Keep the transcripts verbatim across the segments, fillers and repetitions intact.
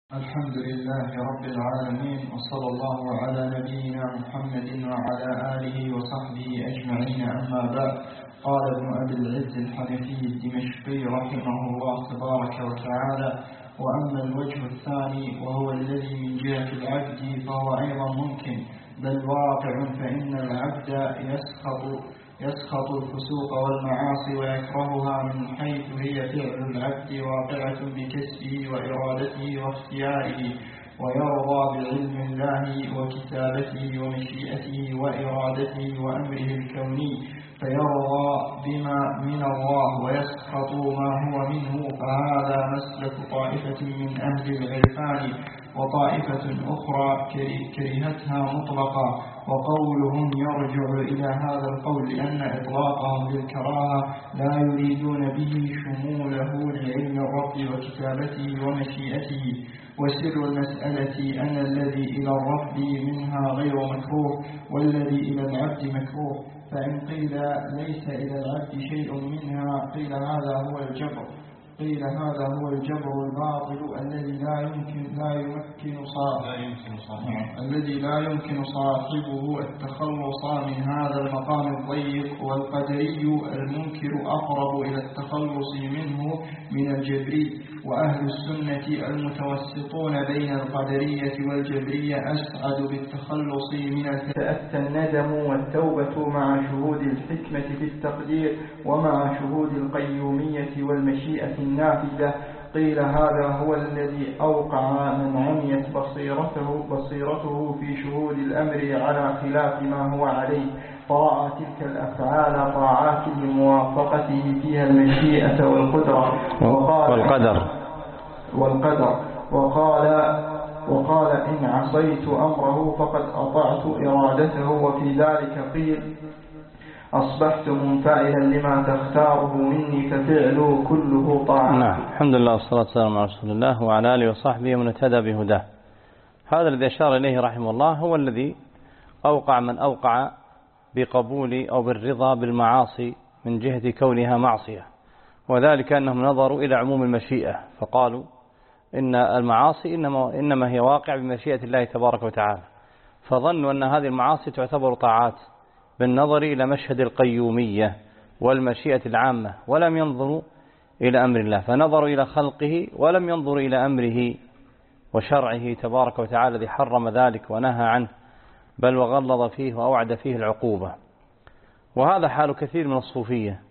الحمد لله رب العالمين، وصلى الله على نبينا محمد وعلى آله وصحبه أجمعين. أما بعد، قال ابن أبي العز الحنفي الدمشقي رحمه الله تبارك وتعالى: وأما الوجه الثاني وهو الذي من جهة العبد فهو أيضا ممكن بل واقع، فإن العبد يسخط يسخط الفسوق والمعاصي ويكرهها من حيث هي فعل العبد واقعة بكسبه وإرادته واختياره، ويرضى بعلم الله وكتابته ومشيئته وإرادته وأمره الكوني، فيرضى بما من الله ويسخط ما هو منه. فهذا مسلك طائفة من أهل العرفان، وطائفة أخرى كرهتها مطلقا، وقولهم يرجع إلى هذا القول لأن إطلاقهم للكراهة لا يريدون به شموله لعلم الرب وكتابته ومشيئته. وسر المسألة أن الذي إلى الرب منها غير مكروه، والذي إلى العبد مكروه، فإن قيل ليس إلى العبد شيء منها قيل هذا هو الجبر قيل هذا هو الجبر الباطل الذي لا يمكن لا يمكن صاحبه الذي لا يمكن صاحبه التخلص من هذا المقام الضيق. والقدري المنكر أقرب إلى التخلص منه من الجبري، وأهل السنة المتوسطون بين القدرية والجبرية أسعد بالتخلص من تأتى الندم والتوبة مع شهود الحكمة في التقدير ومع شهود القيومية والمشيئة النافذة. قيل هذا هو الذي أوقع من عميت بصيرته, بصيرته في شهود الأمر على خلاف ما هو عليه، فرأى تلك الأفعال طاعات لموافقته فيها المشيئة والقدرة وقال والقدر والقدر وقال وقال إن عصيت أمره فقد أطعت إرادته. وفي ذلك قيل أصبحت منفعلا لما تختاره مني ففعله كله طاعة. نعم، الحمد لله والصلاة والسلام على رسول الله وعلى آله وصحبه ومن اهتدى بهداه. هذا الذي أشار إليه رحمه الله هو الذي أوقع من أوقع بقبول أو بالرضا بالمعاصي من جهة كونها معصية، وذلك أنهم نظروا إلى عموم المشيئة فقالوا إن المعاصي إنما, إنما هي واقع بمشيئة الله تبارك وتعالى، فظنوا أن هذه المعاصي تعتبر طاعات بالنظر إلى مشهد القيومية والمشيئة العامة، ولم ينظروا إلى أمر الله، فنظروا إلى خلقه ولم ينظروا إلى أمره وشرعه تبارك وتعالى الذي حرم ذلك ونهى عنه، بل وغلظ فيه وأوعد فيه العقوبة. وهذا حال كثير من الصوفية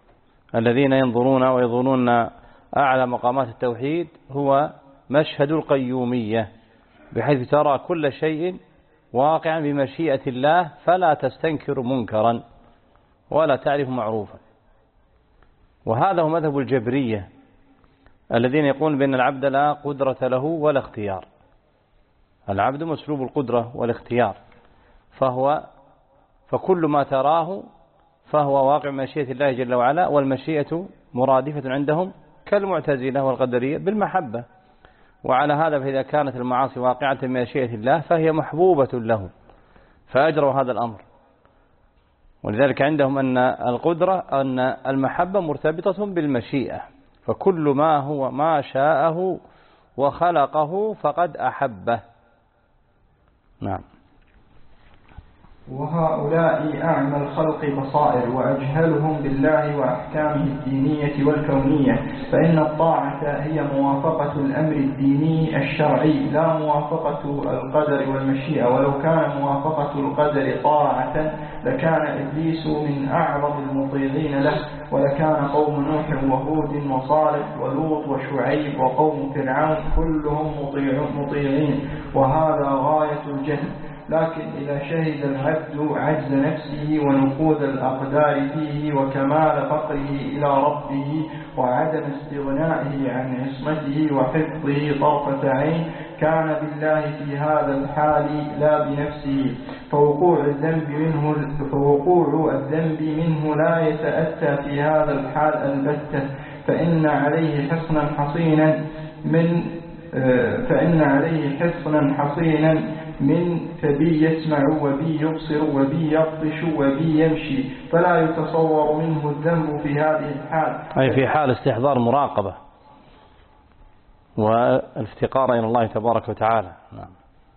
الذين ينظرون ويظنون أعلى مقامات التوحيد هو مشهد القيومية، بحيث ترى كل شيء واقعا بمشيئة الله فلا تستنكر منكرا ولا تعرف معروفا. وهذا هو مذهب الجبرية الذين يقولون بأن العبد لا قدرة له ولا اختيار. العبد مسلوب القدرة والاختيار، فهو فكل ما تراه فهو واقع مشيئة الله جل وعلا، والمشيئة مرادفة عندهم كالمعتزلة والقدرية بالمحبة. وعلى هذا فإذا كانت المعاصي واقعة بمشيئة الله فهي محبوبة له، فأجروا هذا الأمر. ولذلك عندهم أن القدرة أن المحبة مرتبطة بالمشيئة، فكل ما هو ما شاءه وخلقه فقد أحبه. نعم. وهؤلاء أعمى الخلق بصائر وأجهلهم بالله وأحكامه الدينية والكونية، فإن الطاعة هي موافقة الأمر الديني الشرعي لا موافقة القدر والمشيئة. ولو كان موافقة القدر طاعة لكان إبليس من أعظم المطيعين له، ولكان قوم نوح وهود وصالح ولوط وشعيب وقوم فرعون كلهم مطيعين، وهذا غاية الجهل. لكن إذا شهد العبد عجز نفسه ونفوذ الأقدار فيه وكمال فقره إلى ربه وعدم استغنائه عن عصمته وحفظه طرفة عين كان بالله في هذا الحال لا بنفسه، فوقوع الذنب منه, فوقوع الذنب منه لا يتأتى في هذا الحال البتة، فإن عليه حصنا حصينا من فإن عليه حصنا حصينا من فبي يسمع وبي يبصر وبي يبطش وبي يمشي، فلا يتصور منه الذنب في هذه الحال، أي في حال استحضار مراقبة. والافتقار إلى الله تبارك وتعالى. نعم.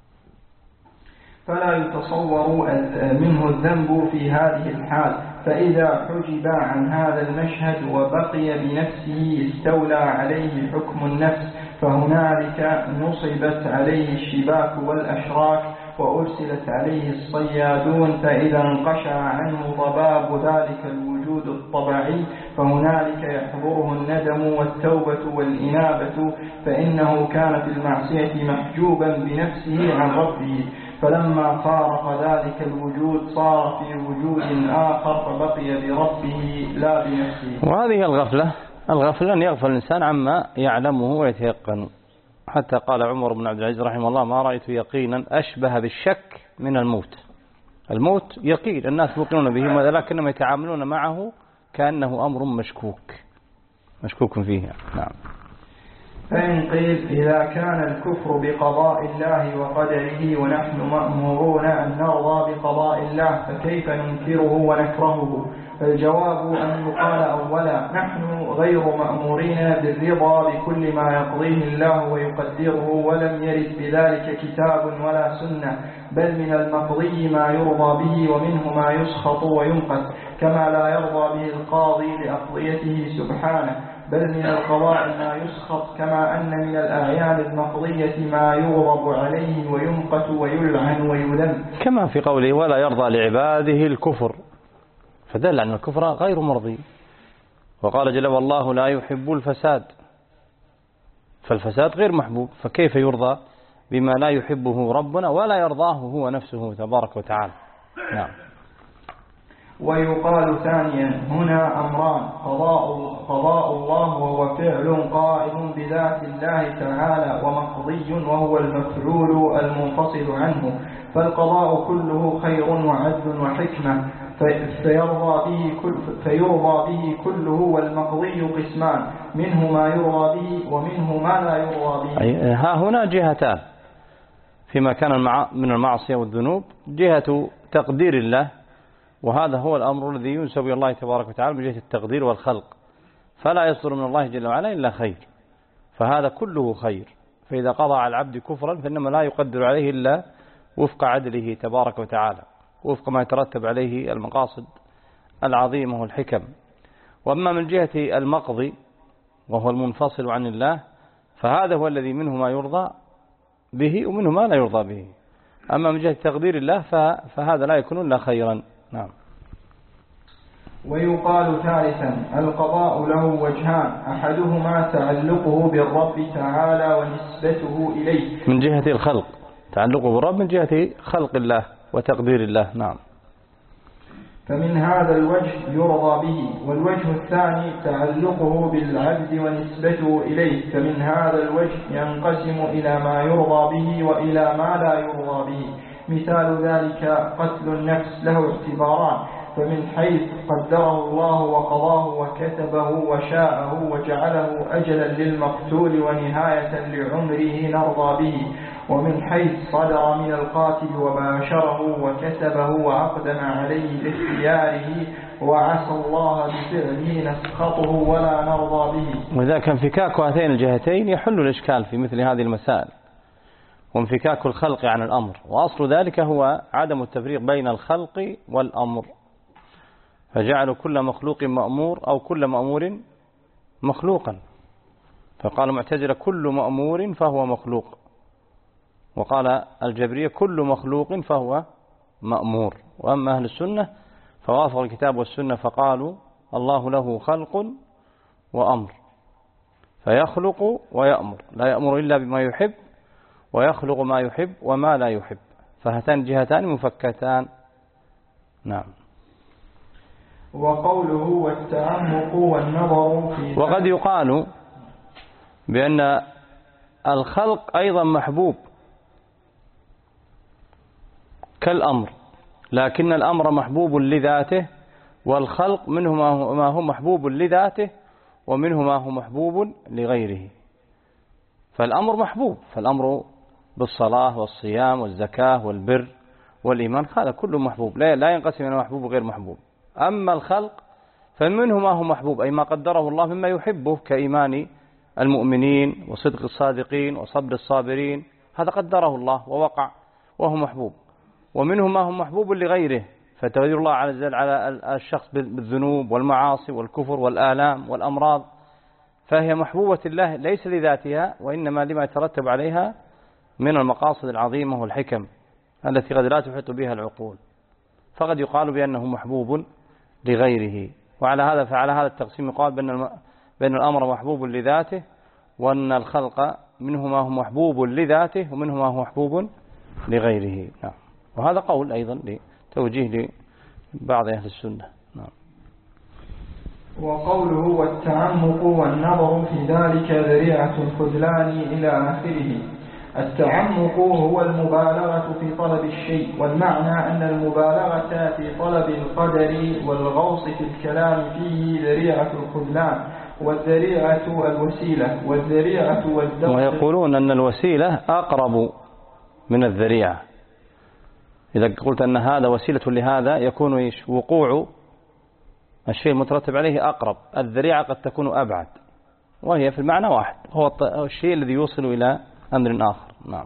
فلا يتصور منه الذنب في هذه الحال، فإذا حجب عن هذا المشهد وبقي بنفسه استولى عليه حكم النفس، فهنالك نصبت عليه الشباك والأشراك وأرسلت عليه الصيادون، فإذا انقشع عنه ضباب ذلك الوجود الطبيعي فهنالك يحضره الندم والتوبة والإنابة، فإنه كان في المعصية محجوبا بنفسه عن ربه، فلما فارق ذلك الوجود صار في وجود آخر فبقي بربه لا بنفسه. وهذه الغفلة الغفلة أن يغفل الإنسان عما يعلمه ويتيقن. حتى قال عمر بن عبد العزيز رحمه الله: ما رأيت يقينا أشبه بالشك من الموت. الموت يقين، الناس موقنون به، ولكنهم يتعاملون معه كأنه أمر مشكوك مشكوك فيه. نعم. فإن قيل إذا كان الكفر بقضاء الله وقدره ونحن مأمورون أن نرضى بقضاء الله فكيف ننكره ونكرهه؟ فالجواب أن يقال أولا: نحن غير مأمورين بالرضا بكل ما يقضيه الله ويقدره، ولم يرد بذلك كتاب ولا سنة، بل من المقضي ما يرضى به ومنه ما يسخط وينقذ، كما لا يرضى به القاضي لأقضيته سبحانه، بل من القضاء ما يسخط، كما أن من الأعيان المقضية ما يغضب عليه وينقت ويلعن ويذم، كما في قوله: ولا يرضى لعباده الكفر، فدل أن الكفر غير مرضي. وقال جل: والله لا يحب الفساد، فالفساد غير محبوب، فكيف يرضى بما لا يحبه ربنا ولا يرضاه هو نفسه تبارك وتعالى. نعم. ويقال ثانيا: هنا أمران: قضاء, قضاء الله وهو فعل قائم بذات الله تعالى، ومقضي وهو المفعول المنفصل عنه، فالقضاء كله خير وعدل وحكمة، فيرضى به, كل فيرضى به كله، والمقضي قسمان: منه ما يرضى به ومنه ما لا يرضى به. ها هنا جهتان فيما كان من المعصية والذنوب: جهة تقدير الله، وهذا هو الأمر الذي ينسب إلى الله تبارك وتعالى من جهة التقدير والخلق، فلا يصدر من الله جل وعلا إلا خير، فهذا كله خير. فإذا قضى على العبد كفرا فإنما لا يقدر عليه إلا وفق عدله تبارك وتعالى، وفق ما يترتب عليه المقاصد العظيمة والحكم. وأما من جهة المقضي وهو المنفصل عن الله فهذا هو الذي منه ما يرضى به ومنه ما لا يرضى به. أما من جهة تقدير الله فهذا لا يكون إلا خيرا. نعم. ويقال ثالثا: القضاء له وجهان: أحدهما تعلقه بالرب تعالى ونسبته إليه من جهة الخلق، تعلقه بالرب من جهة خلق الله وتقدير الله. نعم. فمن هذا الوجه يرضى به. والوجه الثاني تعلقه بالعبد ونسبته إليه، فمن هذا الوجه ينقسم إلى ما يرضى به وإلى ما لا يرضى به. مثال ذلك قتل النفس له اعتباران: فمن حيث قدره الله وقضاه وكتبه وشاءه وجعله أجلا للمقتول ونهاية لعمره نرضى به، ومن حيث صدر من القاتل وباشره وكتبه وأقدم عليه باختياره وعسى الله بفعله نسخطه ولا نرضى به. وإذا كان انفكاك هاتين الجهتين يحل الإشكال في مثل هذه المسائل، وانفكاك الخلق عن الأمر، وأصل ذلك هو عدم التفريق بين الخلق والأمر، فجعلوا كل مخلوق مأمور أو كل مأمور مخلوقا، فقال المعتزلة: كل مأمور فهو مخلوق، وقال الجبرية: كل مخلوق فهو مأمور. وأما أهل السنة فوافق الكتاب والسنة فقالوا: الله له خلق وأمر، فيخلق ويأمر، لا يأمر إلا بما يحب، ويخلق ما يحب وما لا يحب، فهاتان جهتان مفكتان. نعم. وقوله والتعمق والنظر في وقد يقال بأن الخلق أيضا محبوب كالأمر، لكن الأمر محبوب لذاته، والخلق منه ما هو محبوب لذاته ومنه ما هو محبوب لغيره. فالأمر محبوب، فالأمر بالصلاة والصيام والزكاة والبر والإيمان هذا كله محبوب، لا ينقسم إلى محبوب وغير محبوب. أما الخلق فمنه ما هو محبوب، أي ما قدره الله مما يحبه كإيمان المؤمنين وصدق الصادقين وصبر الصابرين، هذا قدره الله ووقع وهو محبوب. ومنهم ما هو محبوب لغيره، فتغير الله عز وجل على الشخص بالذنوب والمعاصي والكفر والآلام والأمراض، فهي محبوبة الله ليس لذاتها، وإنما لما يترتب عليها من المقاصد العظيمة والحكم التي قد لا تحيط بها العقول، فقد يقال بأنه محبوب لغيره. وعلى هذا فعلى هذا التقسيم يقال بأن بأن الأمر محبوب لذاته، وأن الخلق منه ما هو محبوب لذاته ومنه ما هو محبوب لغيره. نعم. وهذا قول أيضا لتوجيه لبعض أهل السنة. نعم. وقوله والتعمق والنظر في ذلك ذريعة الخذلان إلى آخره. التعمق هو المبالغة في طلب الشيء، والمعنى أن المبالغة في طلب القدر والغوص في الكلام فيه ذريعة الخذلان، والذريعة الوسيلة، والذريعة والدرس. ويقولون أن الوسيلة أقرب من الذريعة، إذا قلت أن هذا وسيلة لهذا يكون إيش؟ وقوع الشيء المترتب عليه أقرب، الذريعة قد تكون أبعد، وهي في المعنى واحد، هو الشيء الذي يوصل إلى أمر آخر. نعم.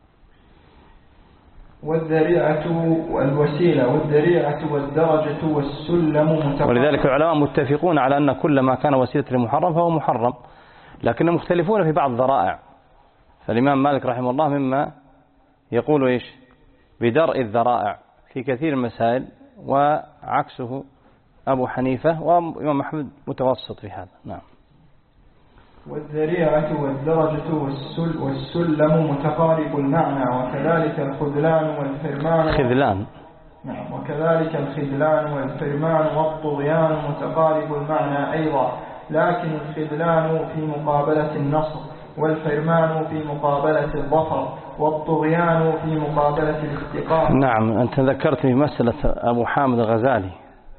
والذريعة والوسيلة والذريعة والدرجة والسلم متقارب. ولذلك العلماء متفقون على أن كل ما كان وسيلة لمحرم فهو محرم، لكنهم مختلفون في بعض الذرائع. فالإمام مالك رحمه الله مما يقول إيش؟ بدرء الذرائع في كثير من المسائل، وعكسه أبو حنيفة، وإمام أحمد متوسط في هذا. نعم. والذريعة والدرجة والسل والسلم متقارب المعنى، وكذلك الخذلان والحرمان خذلان. نعم. وكذلك الخذلان والحرمان والطغيان متقارب المعنى أيضا، لكن الخذلان في مقابلة النصر، والحرمان في مقابلة الظفر، والطغيان في مقابلة الاستقامة. نعم. أنت ذكرتني مسألة أبو حامد الغزالي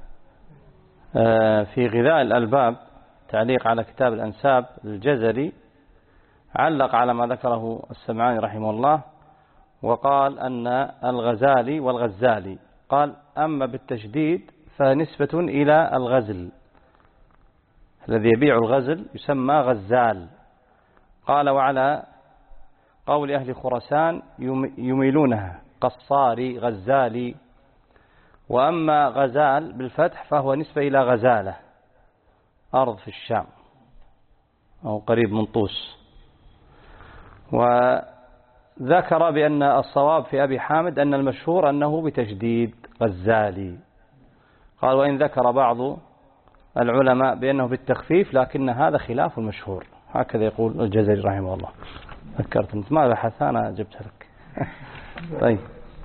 في غذاء الألباب، تعليق على كتاب الأنساب الجزري، علق على ما ذكره السمعاني رحمه الله، وقال أن الغزالي والغزالي، قال أما بالتشديد فنسبة إلى الغزل، الذي يبيع الغزل يسمى غزال. قال وعلى قول أهل خراسان يميلونها قصاري غزالي. وأما غزال بالفتح فهو نسبة إلى غزالة، أرض في الشام أو قريب من طوس. وذكر بأن الصواب في أبي حامد أن المشهور أنه بتجديد غزالي. قال وإن ذكر بعض العلماء بأنه بالتخفيف، لكن هذا خلاف المشهور، هكذا يقول الجزري رحمه الله. ذكرت أنت ما بحث، أنا جبت لك. طيب.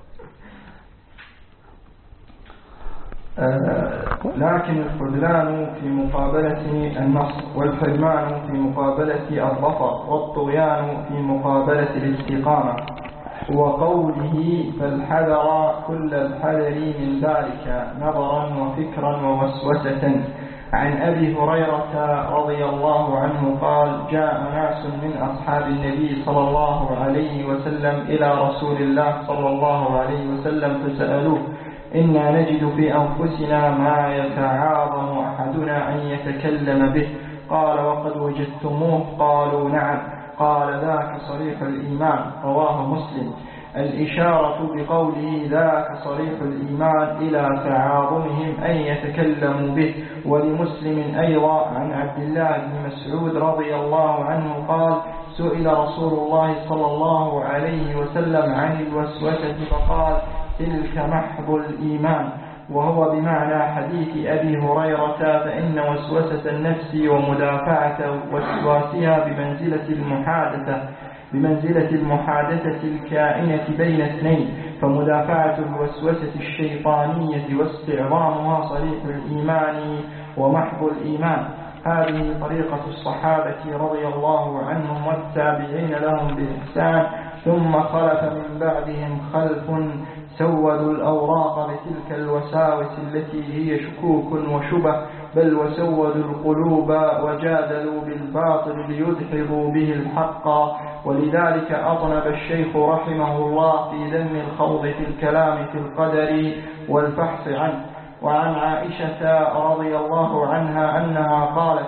لكن الخذلان في مقابلة النصر، والحرمان في مقابلة الظفر، والطغيان في مقابلة الاستقامة. وقوله فالحذر كل الحذر من ذلك نظرا وفكرا ووسوسة. عن أبي هريرة رضي الله عنه قال جاء ناس من أصحاب النبي صلى الله عليه وسلم إلى رسول الله صلى الله عليه وسلم فسألوه إنا نجد في أنفسنا ما يتعاظم أحدنا أن يتكلم به. قال وقد وجدتموه؟ قالوا نعم. قال ذاك صريح الإيمان. رواه مسلم. الإشارة بقوله ذاك صريح الإيمان إلى تعاظمهم أن يتكلموا به. ولمسلم أيضا عن عبد الله بن مسعود رضي الله عنه قال سئل رسول الله صلى الله عليه وسلم عن الوسوسة فقال تلك محض الإيمان، وهو بمعنى حديث أبي هريرة، فإن وسوسة النفس ومدافعة وسواسها بمنزلة المحادثة بمنزلة المحادثة الكائنة بين اثنين، فمدافعة الوسوسة الشيطانية واستعظامها صريح الإيمان ومحض الإيمان. هذه طريقة الصحابة رضي الله عنهم والتابعين لهم بإحسان، ثم خلف من بعدهم خلف سودوا الأوراق بتلك الوساوس التي هي شكوك وشبه، بل وسودوا القلوب وجادلوا بالباطل ليدحضوا به الحق. ولذلك أطنب الشيخ رحمه الله في ذم الخوض في الكلام في القدر والفحص عنه. وعن عائشة رضي الله عنها أنها قالت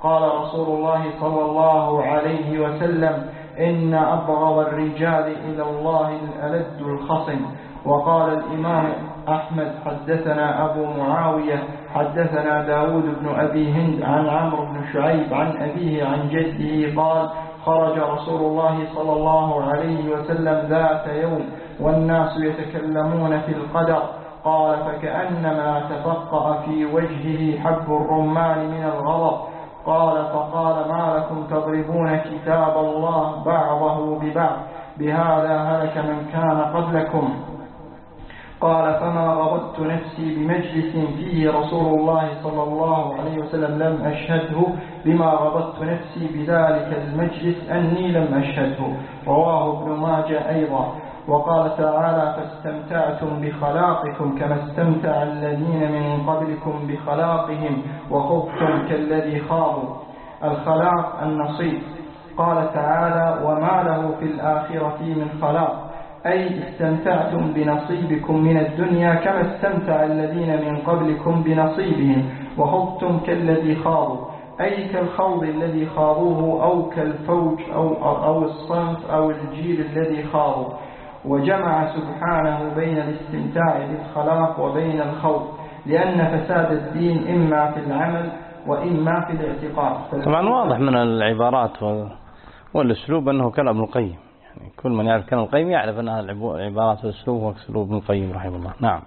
قال رسول الله صلى الله عليه وسلم إن أبغض الرجال إلى الله الألد الخصم. وقال الإمام أحمد حدثنا أبو معاوية حدثنا داود بن أبي هند عن عمرو بن شعيب عن أبيه عن جده قال خرج رسول الله صلى الله عليه وسلم ذات يوم والناس يتكلمون في القدر قال فكأنما تفقأ في وجهه حب الرمان من الغضب قال فقال ما لكم تضربون كتاب الله بعضه ببعض بهذا هلك من كان قبلكم قال فما غضبت نفسي بمجلس فيه رسول الله صلى الله عليه وسلم لم أشهده بما غضبت نفسي بذلك المجلس أني لم أشهده. رواه ابن ماجه أيضا. وقال تعالى فاستمتعتم بخلاقكم كما استمتع الذين من قبلكم بخلاقهم وخضتم كالذي خاضوا. الخلاق النصيب. قال تعالى وما له في الآخرة من خلاق أي استمتعتم بنصيبكم من الدنيا كما استمتع الذين من قبلكم بنصيبهم وخضتم كالذي خاضوا أي كالخوض الذي خاضوه أو كالفوج أو, أو الصنف أو الجيل الذي خاضوا. وجمع سبحانه بين الاستمتاع بالخلاق وبين الخوض لأن فساد الدين إما في العمل وإما في الاعتقاد. طبعا واضح من العبارات والأسلوب أنه كلام ابن القيم، يعني كل من يعرف كلام القيم يعرف أن العبارات والأسلوب هو أسلوب ابن القيم رحمه الله. نعم.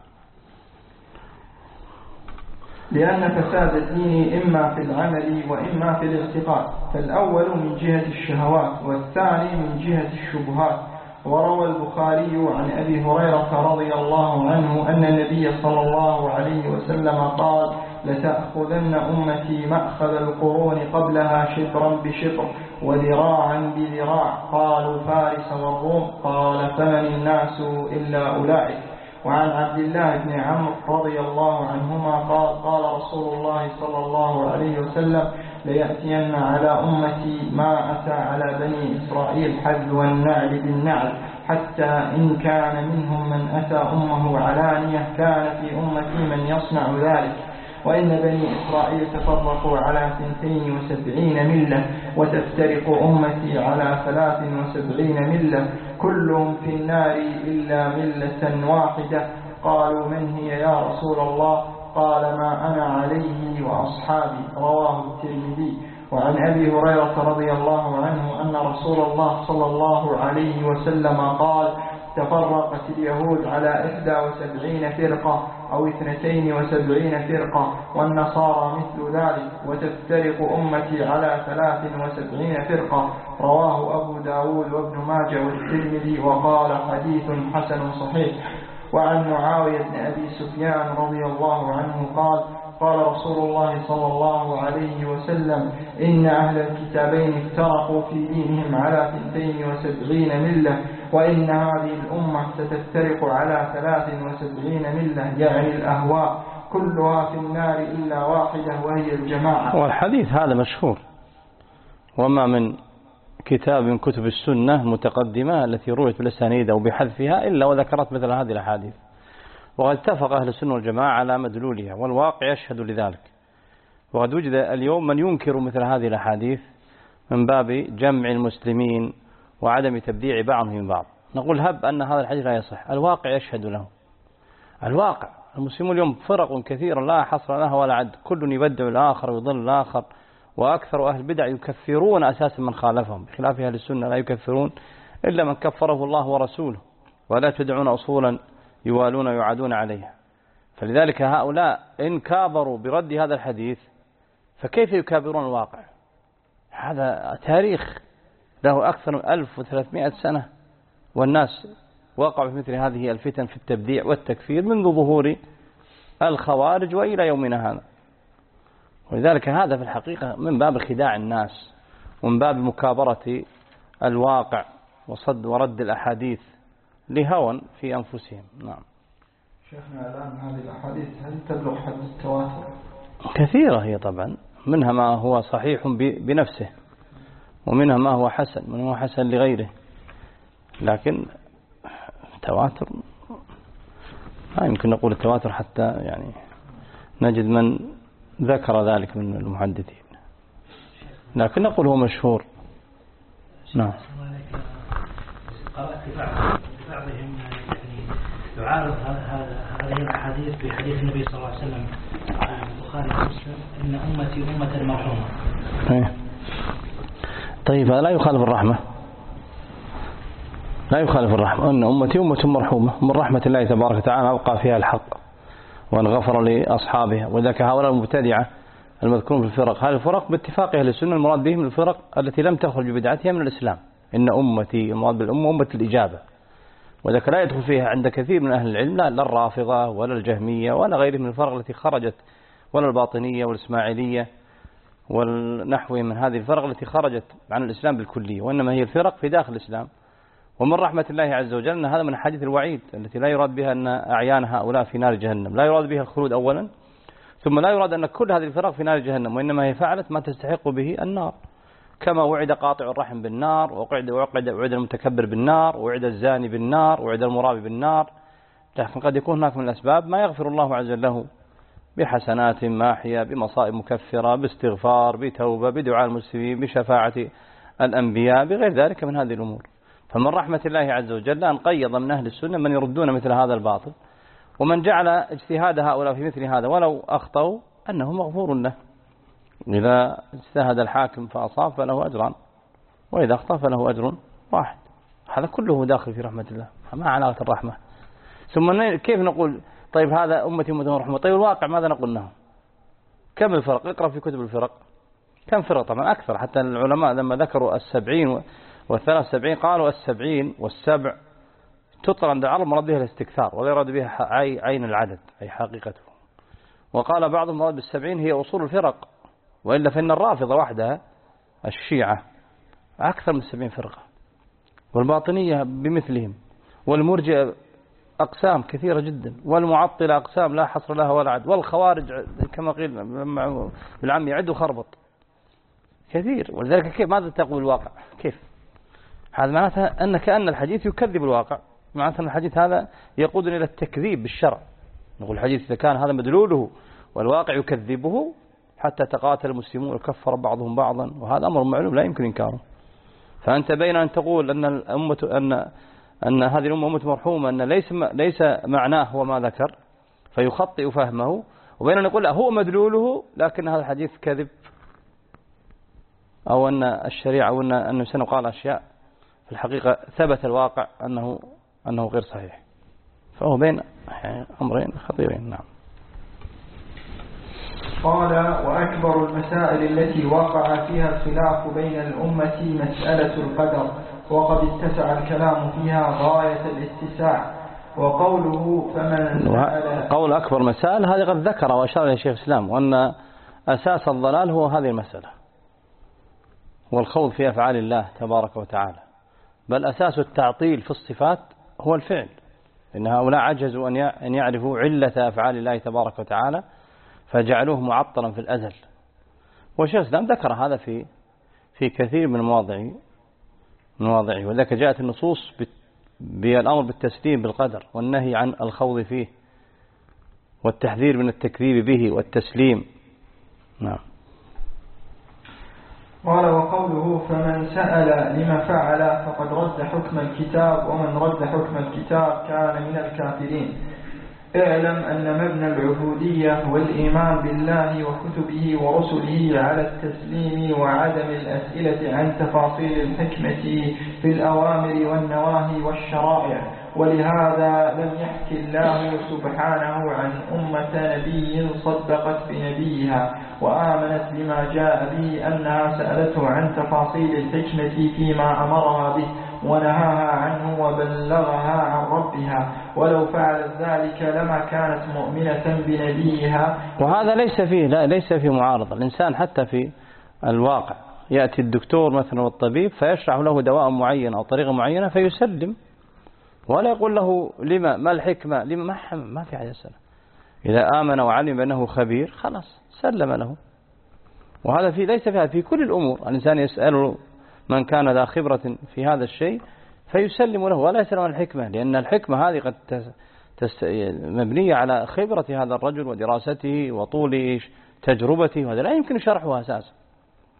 لأن فساد الدين إما في العمل وإما في الاعتقاد، فالأول من جهة الشهوات والثاني من جهة الشبهات. وروى البخاري عن أبي هريرة رضي الله عنه أن النبي صلى الله عليه وسلم قال لتأخذن أمتي مأخذ القرون قبلها شبرا بشبر وذراعا بذراع. قالوا فارس والروم قال فمن الناس إلا أولئك. وعن عبد الله بن عمرو رضي الله عنهما قال قال رسول الله صلى الله عليه وسلم ليأتين على أمتي ما أتى على بني إسرائيل حذو النعل بالنعل حتى إن كان منهم من أتى أمه علانية كان في أمتي من يصنع ذلك. وإن بني إسرائيل تفرقوا على اثنتين وسبعين ملة وتفترق أمتي على ثلاث وسبعين ملة كلهم في النار إلا ملة واحدة. قالوا من هي يا رسول الله؟ قال ما أنا عليه وأصحابي. رواه الترمذي. وعن أبي هريرة رضي الله عنه أن رسول الله صلى الله عليه وسلم قال تفرقت اليهود على إحدى وسبعين فرقة أو اثنتين وسبعين فرقة والنصارى مثل ذلك وتفترق أمتي على ثلاث وسبعين فرقة. رواه أبو داود وابن ماجه والترمذي وقال حديث حسن صحيح. وعن معاوية بن أبي سفيان رضي الله عنه قال قال رسول الله صلى الله عليه وسلم إن أهل الكتابين افترقوا في دينهم على اثنتين وسبعين ملة وإن هذه الأمة ستفترق على ثلاث وسبعين ملة يعني الأهواء كلها في النار إلا واحدة وهي الجماعة. والحديث هذا مشهور، وما من كتاب من كتب السنة المتقدمة التي رويت بالأسانيد أو بحذفها إلا وذكرت مثل هذه الأحاديث، وقد اتفق أهل السنة والجماعة على مدلولها والواقع يشهد لذلك. وقد وجد اليوم من ينكر مثل هذه الأحاديث من باب جمع المسلمين وعدم تبديع بعضهم من بعض. نقول هب أن هذا الحديث لا يصح، الواقع يشهد له. الواقع المسلمون اليوم فرق كثيرة لا حصر لها ولا عد، كل يبدع الآخر ويضل الآخر، وأكثر أهل البدع يكفرون أساسا من خالفهم، بخلاف أهل السنة لا يكفرون إلا من كفره الله ورسوله، ولا تدعون أصولا يوالون ويعادون عليها. فلذلك هؤلاء إن كابروا برد هذا الحديث فكيف يكابرون الواقع؟ هذا تاريخ له أكثر من ألف وثلاثمائة سنة، والناس وقعوا في مثل هذه الفتن في التبديع والتكفير منذ ظهور الخوارج وإلى يومنا هذا. ولذلك هذا في الحقيقة من باب خداع الناس ومن باب مكابرة الواقع وصد ورد الأحاديث لهوى في أنفسهم. نعم. شيخنا الآن هذه الأحاديث هل تبلغ حد التواتر؟ كثيرة هي طبعا، منها ما هو صحيح بنفسه ومنها ما هو حسن ومنها هو حسن لغيره، لكن التواتر ما يمكن نقول التواتر حتى يعني نجد من ذكر ذلك من المحدثين. لكن نقول هو مشهور. نعم. قرأت بعضهم يعني يعارض هذه الأحاديث بحديث النبي صلى الله عليه وسلم البخاري ومسلم إن أمتي أمة مرحومة. طيب هذا لا يخالف الرحمة، لا يخالف الرحمة، أن أمتي أمة مرحومة من رحمة الله تبارك وتعالى أبقى فيها الحق وأن غفر لأصحابها. وذاك هؤلاء المبتدعة المذكورون في الفرق، هذه الفرق باتفاق أهل السنة المراد بهم الفرق التي لم تخرج بدعتها من الإسلام. إن أمتي المراد بالأمة أمة الإجابة، وذاك لا يدخل فيها عند كثير من أهل العلم لا الرافضة ولا الجهمية ولا غيرهم من الفرق التي خرجت، ولا الباطنية والإسماعيلية والنحو من هذه الفرق التي خرجت عن الإسلام بالكلية، وإنما هي الفرق في داخل الإسلام. ومن رحمة الله عز وجل أن هذا من حديث الوعيد التي لا يراد بها أن أعيان هؤلاء في نار جهنم، لا يراد بها الخلود أولا، ثم لا يراد أن كل هذه الفرق في نار جهنم، وإنما هي فعلت ما تستحق به النار، كما وعد قاطع الرحم بالنار، وقعد وعد وعد المتكبر بالنار، وعد الزاني بالنار، وعد المرابي بالنار. لكن قد يكون هناك من الأسباب ما يغفر الله عز وجل له بحسنات ماحية، بمصائب مكفرة، باستغفار، بتوبة، بدعاء المسلمين، بشفاعة الأنبياء، بغير ذلك من هذه الأمور. فمن رحمة الله عز وجل أن قيض من أهل السنة من يردون مثل هذا الباطل، ومن جعل اجتهاد هؤلاء في مثل هذا ولو أخطأوا أنه مغفور له. إذا اجتهد الحاكم فأصاب فله أجران، وإذا أخطأ فله أجر واحد. هذا كله داخل في رحمة الله، ما علاقة الرحمة. ثم كيف نقول طيب هذا أمتي أمة رحمة؟ طيب الواقع ماذا نقول له؟ كم الفرق؟ اقرأ في كتب الفرق كم فرق، طبعا أكثر، حتى العلماء لما ذكروا السبعين والثلاث سبعين قالوا السبعين والسبع تطلق عند العرب مراد بها الاستكثار، ولا يراد بها عين العدد أي حقيقته. وقال بعضهم مراد بالسبعين هي أصول الفرق، وإلا فإن الرافضة وحدها الشيعة أكثر من سبعين فرقة، والباطنية بمثلهم، والمرجئة أقسام كثيرة جدا، والمعطلة أقسام لا حصر لها ولا عد، والخوارج كما قيل بالعام يعد وخربط كثير. ولذلك كيف ماذا تقول الواقع؟ كيف هذا؟ معناته أن كأن الحديث يكذب الواقع، معناته أن الحديث هذا يقودنا إلى التكذيب بالشرع. نقول الحديث إذا كان هذا مدلوله والواقع يكذبه حتى تقاتل المسلمون وكفر بعضهم بعضا، وهذا أمر معلوم لا يمكن إنكاره. فأنت بين أن تقول أن الأمة أن أن هذه الأمة أمة مرحومة أن ليس ليس معناه هو ما ذكر فيخطئ فهمه، وبين أن نقول هو مدلوله لكن هذا الحديث كذب، أو أن الشريعة أو أن أن سنقال أشياء في الحقيقة ثبت الواقع أنه أنه غير صحيح. فهو بين أمرين خطيرين. نعم. قال: وأكبر المسائل التي وقع فيها الخلاف بين الأمة مسألة القدر، وقد اتسع الكلام فيها غاية الاتساع. وقوله فمن سأل قول أكبر مسائل هذه قد ذكر وأشار إلى شيخ الإسلام، وأن أساس الضلال هو هذه المسألة، والخوض في أفعال الله تبارك وتعالى، بل أساس التعطيل في الصفات هو الفعل، إن هؤلاء عجزوا أن يعرفوا علة أفعال الله تبارك وتعالى فجعلوه معطلا في الأزل. وشيخ الإسلام ذكر هذا في في كثير من مواضعه مواضعه وذلك جاءت النصوص بالأمر بالتسليم بالقدر والنهي عن الخوض فيه والتحذير من التكذيب به والتسليم. نعم. قال: وقوله فمن سأل لما فعل فقد رد حكم الكتاب، ومن رد حكم الكتاب كان من الكافرين. اعلم أن مبنى العبودية والإيمان بالله وكتبه ورسله على التسليم وعدم الأسئلة عن تفاصيل الحكمة في الأوامر والنواهي والشرائع. ولهذا لم يحكي الله سبحانه عن أمة نبي صدقت بنبيها وآمنت بما جاء به أنها سألته عن تفاصيل الحكمة فيما أمرها به ونهاها عنه وبلغها عن ربها، ولو فعلت ذلك لما كانت مؤمنة بنبيها. وهذا ليس فيه لا ليس فيه معارضة. الإنسان حتى في الواقع يأتي الدكتور مثلا والطبيب فيشرح له دواء معين أو طريقة معينة فيسلم، ولا يقول له لما ما الحكمة لما ما, ما في حاجة يسأل. إذا آمن وعلم أنه خبير خلاص سلم له. وهذا في ليس فيها في كل الأمور. الإنسان يسأل من كان ذا خبرة في هذا الشيء فيسلم له ولا يسأل عن الحكمة، لأن الحكمة هذه قد تست... مبنية على خبرة هذا الرجل ودراسته وطول تجربته، وهذا لا يمكن شرحها أساسا.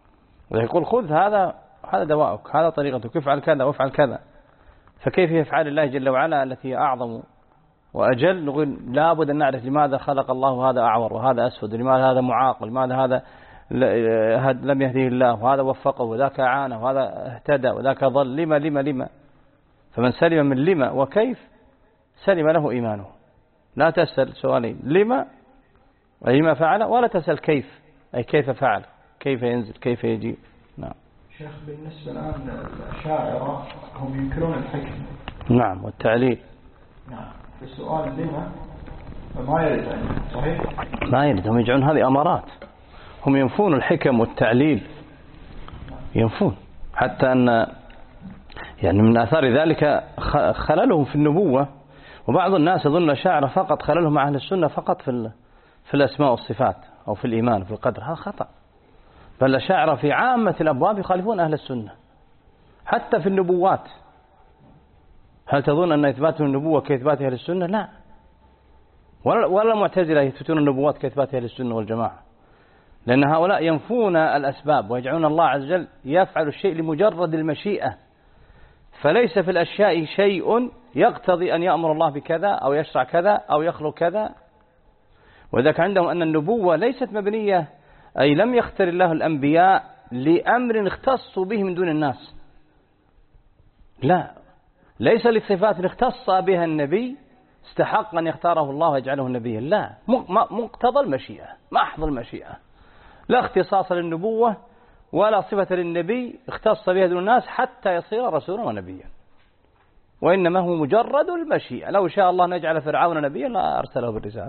ويقول خذ هذا هذا دواءك، هذا طريقتك، افعل كذا وافعل كذا. فكيف يفعل الله جل وعلا التي هي أعظم وأجل؟ نقول لابد أن نعرف لماذا خلق الله هذا أعور وهذا أسود، لماذا هذا معاق، لماذا هذا لم يهديه الله، وهذا وفقه وذاك عانه وهذا اهتدى وذاك ضل. لما لما لما فمن سلم من لما وكيف سلم له إيمانه. لا تسأل سؤالين، لما أي ما فعل، ولا تسأل كيف أي كيف فعل، كيف ينزل، كيف يجيب. نعم. شيخ بالنسبة الآن الأشاعرة هم ينكرون الحكم. نعم والتعليل. نعم. في السؤال لما ما يرد عنه صحيح؟ ما يرد، هم يجعلون هذه أمارات، هم ينفون الحكم والتعليل، ينفون. حتى أن يعني من آثار ذلك خللهم في النبوة. وبعض الناس يظن الأشاعرة فقط خللهم مع أهل السنة فقط في في الأسماء والصفات أو في الإيمان في القدر، هذا خطأ. بل الأشاعرة في عامة الأبواب يخالفون أهل السنة حتى في النبوات. هل تظن أن إثبات النبوة كإثبات أهل السنة؟ لا. ولا ولا المعتزلة يثبتون النبوات كإثبات أهل السنة والجماعة، لأن هؤلاء ينفون الأسباب ويجعلون الله عز وجل يفعل الشيء لمجرد المشيئة. فليس في الأشياء شيء يقتضي أن يأمر الله بكذا أو يشرع كذا أو يخلق كذا. وذلك عندهم أن النبوة ليست مبنية، أي لم يختر الله الأنبياء لأمر اختصوا به من دون الناس. لا، ليس للصفات اختص بها النبي استحق أن يختاره الله ويجعله نبيا. لا، مقتضى المشيئة، محض المشيئة، لا اختصاص للنبوة ولا صفة للنبي اختص بها دون الناس حتى يصير رسولا ونبيا، وإنما هو مجرد المشيئة. لو شاء الله نجعل فرعون نبيا لا أرسله بالرسالة.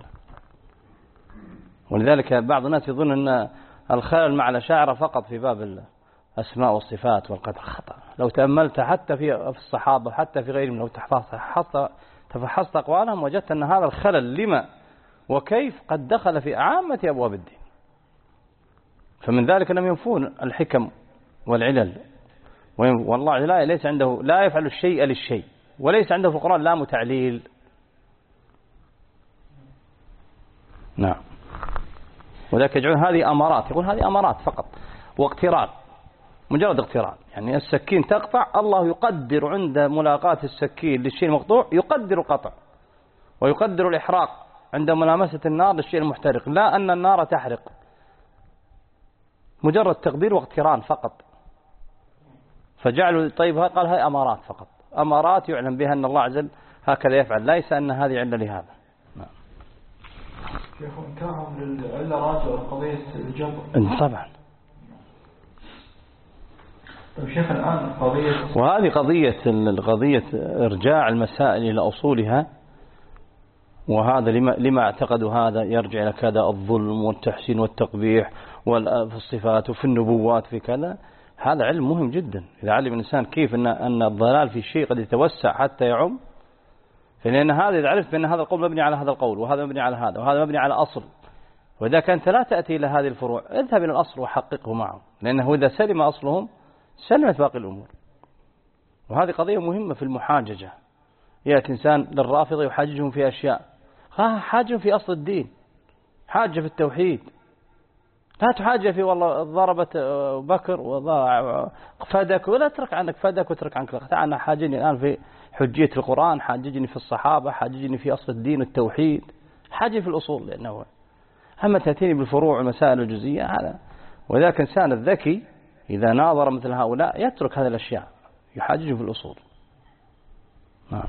ولذلك بعض الناس يظن أن الخلل مع الأشاعرة فقط في باب الأسماء والصفات والقدر، خطأ. لو تأملت حتى في الصحابة حتى في غيرهم، لو تفحصت تفحصت أقوالهم وجدت أن هذا الخلل لما وكيف قد دخل في عامة أبواب الدين. فمن ذلك أنهم ينفون الحكم والعلل، والله لا ليس عنده لا يفعل الشيء للشيء، وليس عنده في القرآن لام تعليل. نعم. وذلك يجعلون هذه أمارات، يقول هذه أمارات فقط واقتران، مجرد اقتران. يعني السكين تقطع، الله يقدر عند ملاقاة السكين للشيء المقطوع يقدر القطع، ويقدر الإحراق عند ملامسة النار للشيء المحترق، لا أن النار تحرق، مجرد تقدير واقتران فقط. فجعلوا طيب قال هاي أمارات فقط، أمارات يعلم بها أن الله عز وجل هكذا يفعل، ليس أن هذه علة لهذا. نعم. شيخ إنكارهم للعلة راجع قضية الجبر. طبعا. طيب شيخ الآن قضية، وهذه قضية القضية إرجاع المسائل إلى أصولها، وهذا لما لما اعتقدوا هذا يرجع إلى كذا الظلم والتحسين والتقبيح في الصفات وفي النبوات في كذا. هذا علم مهم جدا. إذا علم الإنسان كيف أن أن الضلال في شيء قد يتوسع حتى يعم، فلأن هذا إذا عرفت بأن هذا القول مبني على هذا القول وهذا مبني على هذا وهذا مبني على أصل، وإذا كانت لا تأتي إلى هذه الفروع اذهب إلى الأصل وحققه معه، لأنه إذا سلم أصلهم سلمت باقي الأمور. وهذه قضية مهمة في المحاججة. يأتي إنسان للرافضة يحاججهم في أشياء، حاجة في أصل الدين، حاجة في التوحيد، لا تحاجة في والله ضربت بكر وضاع فدك، ولا ترك عنك فدك وترك عنك. تعال حاجني الآن في حجية القرآن، حاججني في الصحابة، حاججني في أصل الدين والتوحيد، حاجة في الأصول. لأنه أما تأتيني بالفروع والمسائل الجزئية هذا. وذاك إنسان الذكي إذا ناظر مثل هؤلاء يترك هذه الأشياء، يحاجج في الأصول. نعم.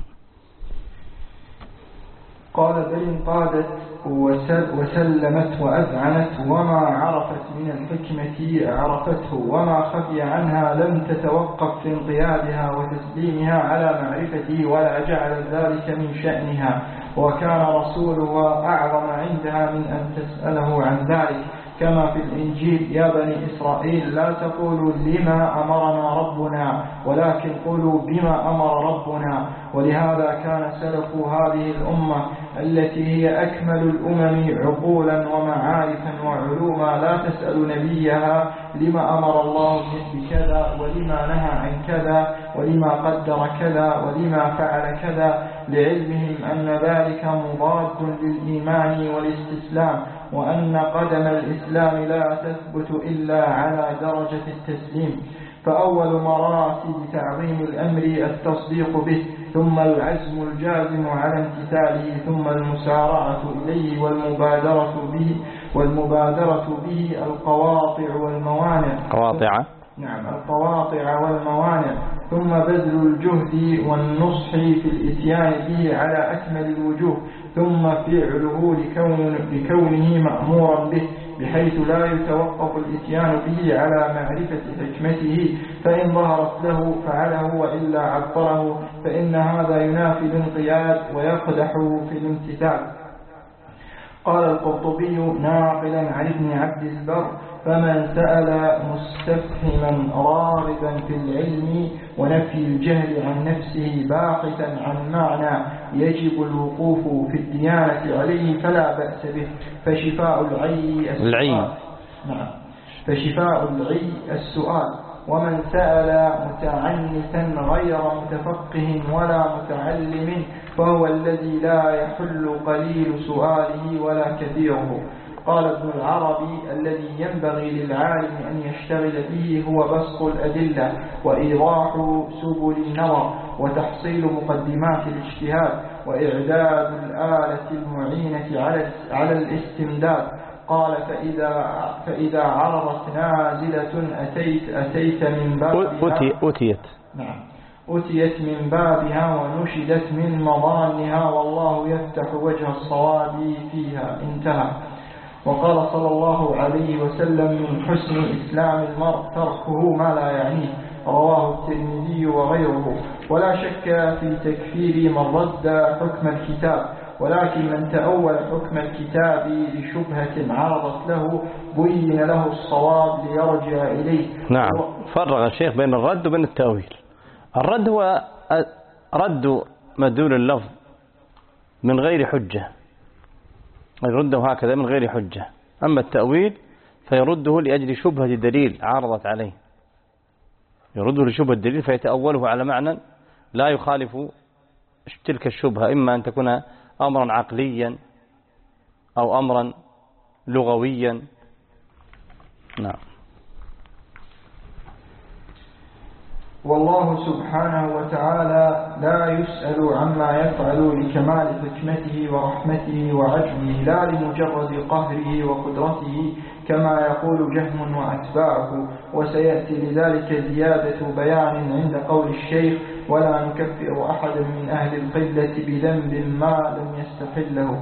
قال بل انقادت وسلمت وأذعنت، وما عرفت من الحكمة عرفته، وما خفي عنها لم تتوقف في انقيادها وتسليمها على معرفته، ولا جعل ذلك من شأنها، وكان رسولها أعظم عندها من أن تسأله عن ذلك، كما في الإنجيل: يا بني إسرائيل لا تقولوا لما أمرنا ربنا ولكن قولوا بما أمر ربنا. ولهذا كان سلف هذه الأمة التي هي أكمل الأمم عقولا ومعارفا وعلوما لا تسأل نبيها لما أمر الله بكذا ولما نهى عن كذا ولما قدر كذا ولما فعل كذا، لعلمهم أن ذلك مضاد للإيمان والاستسلام، وأن قدم الإسلام لا تثبت إلا على درجة التسليم. فأول مراتب تعظيم الأمر التصديق به، ثم العزم الجازم على امتثاله، ثم المسارعة إليه والمبادرة به والمبادرة به القواطع والموانع قواطع نعم القواطع والموانع، ثم بذل الجهد والنصح في الإتيان به على أكمل الوجوه، ثم فعله لكون لكونه مأمورا به، بحيث لا يتوقف الإتيان به على معرفة حكمته، فإن ظهرت له فعله وإلا عطله، فإن هذا ينافي الانقياد ويقدح في الامتثال. قال القرطبي ناقلا عن ابن عبد البر: فمن سأل مستفهما راغبا في العلم ونفي الجهل عن نفسه باحثا عن معنى يجب الوقوف في الديانة عليه فلا بأس به، فشفاء العي السؤال. نعم فشفاء العي السؤال. ومن سأل متعنتا غير متفقه ولا متعلم فهو الذي لا يحل قليل سؤاله ولا كثيره. قال ابن العربي: الذي ينبغي للعالم أن يشتغل به هو بسط الأدلة وإيضاح سبل النظر وتحصيل مقدمات الاجتهاد وإعداد الآلة المعينة على الاستمداد. قال: فإذا, فإذا عرضت نازلة أتيت, أتيت من بابها أتيت نعم أتيت من بابها ونشدت من مضانها، والله يفتح وجه الصواب فيها. انتهى. وقال صلى الله عليه وسلم: من حسن إسلام المرء تركه ما لا يعنيه. رواه الترمذي وغيره. ولا شك في تكفير من رد حكم الكتاب، ولكن من تأول حكم الكتاب لشبهة عرضت له بين له الصواب ليرجع إليه. نعم. فرق الشيخ بين الرد وبين التأويل. الرد هو رد مدلول اللفظ من غير حجة، يرده هكذا من غير حجة. أما التأويل فيرده لأجل شبهة دليل عارضت عليه، يرده لشبهة دليل فيتأوله على معنى لا يخالف تلك الشبهة، إما أن تكون أمرا عقليا أو أمرا لغويا. نعم. والله سبحانه وتعالى لا يسأل عما يفعل لكمال حكمته ورحمته وعجله، لا لمجرد قهره وقدرته كما يقول جهم وأتباعه. وسيأتي لذلك زيادة بيان عند قول الشيخ: ولا نكفر أحدا من أهل القبلة بذنب ما لم يستحله.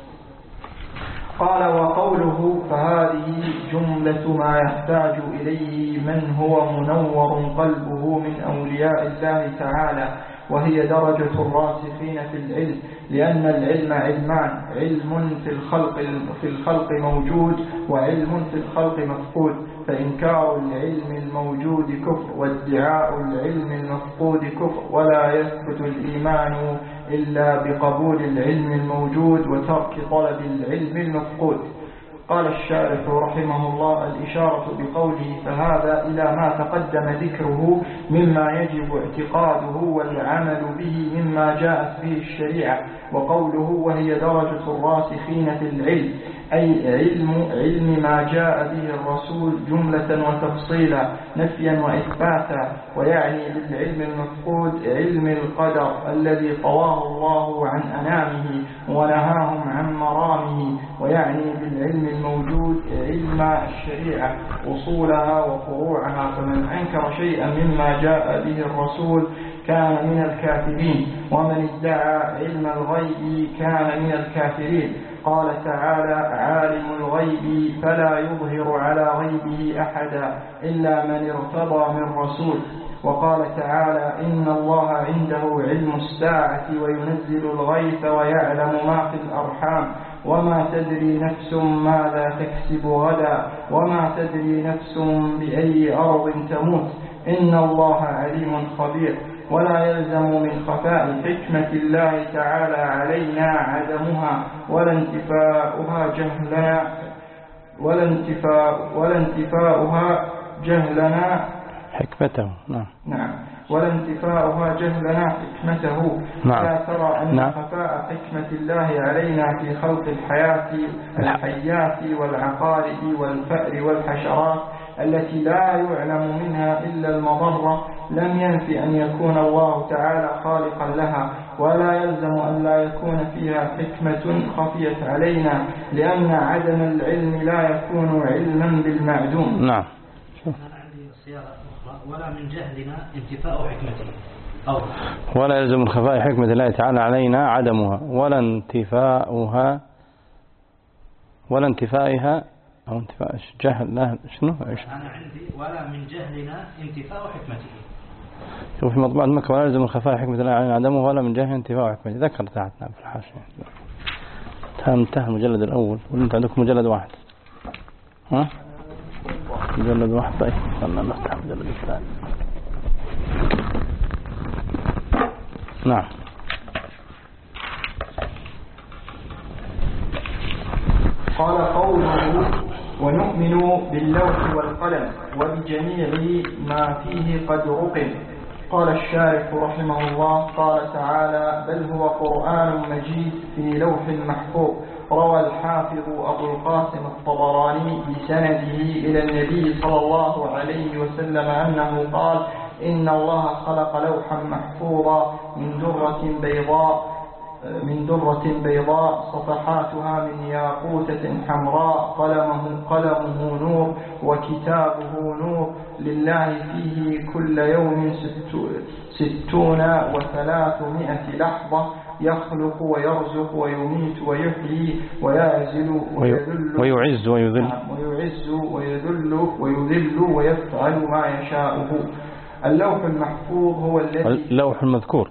قال: وقوله فهذه جملة ما يحتاج إليه من هو منور قلبه من أولياء الله تعالى، وهي درجة الراسخين في العلم، لأن العلم علمان: علم في الخلق في الخلق موجود، وعلم في الخلق مفقود. فإنكار العلم الموجود كفر، وادعاء العلم المفقود كفر، ولا يثبت الإيمان إلا بقبول العلم الموجود وترك طلب العلم المفقود. قال الشارح رحمه الله: الإشارة بقوله فهذا إلى ما تقدم ذكره مما يجب اعتقاده والعمل به مما جاءت به الشريعة. وقوله وهي درجة الراسخين في العلم أي علم, علم ما جاء به الرسول جملة وتفصيلا نفيا وإثباتا. ويعني بالعلم المفقود علم القدر الذي طواه الله عن أنامه ونهاهم عن مرامه. ويعني بالعلم الموجود علم الشريعة أصولها وفروعها. فمن أنكر شيئا مما جاء به الرسول كان من الكافرين، ومن ادعى علم الغيب كان من الكافرين. قال تعالى: عالم الغيب فلا يظهر على غيبه أحدا إلا من ارتضى من رسول. وقال تعالى: إن الله عنده علم الساعة وينزل الغيث ويعلم ما في الأرحام وما تدري نفس ماذا تكسب غدا وما تدري نفس بأي أرض تموت إن الله عليم خبير. ولا يلزم من خفاء حكمة الله تعالى علينا عدمها ولا انتفاؤها جهلنا ولا انتفاء ولا انتفاؤها جهلنا حكمته. نعم. نعم. ولا انتفاؤها جهلنا حكمته. نعم. لا ترى أن نعم. خفاء حكمة الله علينا في خلق الحياة الحيات والعقارب والفأر والحشرات التي لا يعلم منها إلا المضرة لم ينفي أن يكون الله تعالى خالقا لها، ولا يلزم أن لا يكون فيها حكمة خفيت علينا، لأن عدم العلم لا يكون علما بالمعدوم. نعم. أنا عندي صياغة أخرى: ولا من جهلنا انتفاء حكمته، أو ولا يلزم من خفاء حكمة الله تعالى علينا عدمها ولا انتفاؤها ولا انتفائها أو انتفاء جهل. لا شنو؟ أنا عندي ولا من جهلنا انتفاء حكمته. شوف في مطبعة مكة: ولا يلزم من خفاء حكمة الله علينا عدمها ولا من جهل انتفاء حكمته. ذكر تحتنا في الحاشية. انتهى المجلد الأول وانت عندكم مجلد واحد. ها؟ مجلد واحد. طيب خلنا نفتح مجلد الثاني. نعم. قال قوله: ونؤمن باللوح والقلم وبجميع ما فيه قد رقم. قال الشارح رحمه الله: قال تعالى: بل هو قرآن مجيد في لوح محفوظ. روى الحافظ أبو القاسم الطبراني بسنده إلى النبي صلى الله عليه وسلم أنه قال: إن الله خلق لوحا محفوظا من درة بيضاء من درة بيضاء صفحاتها من ياقوتة حمراء، قلمه, قلمه نور وكتابه نور، لله فيه كل يوم ستون وثلاثمائة لحظة، يخلق ويرزق ويميت ويحيي ويعزل ويذل ويعز ويذل ويعز ويذل ويذل ويفعل ما يشاءه. اللوح المحفوظ هو الذي اللوح المذكور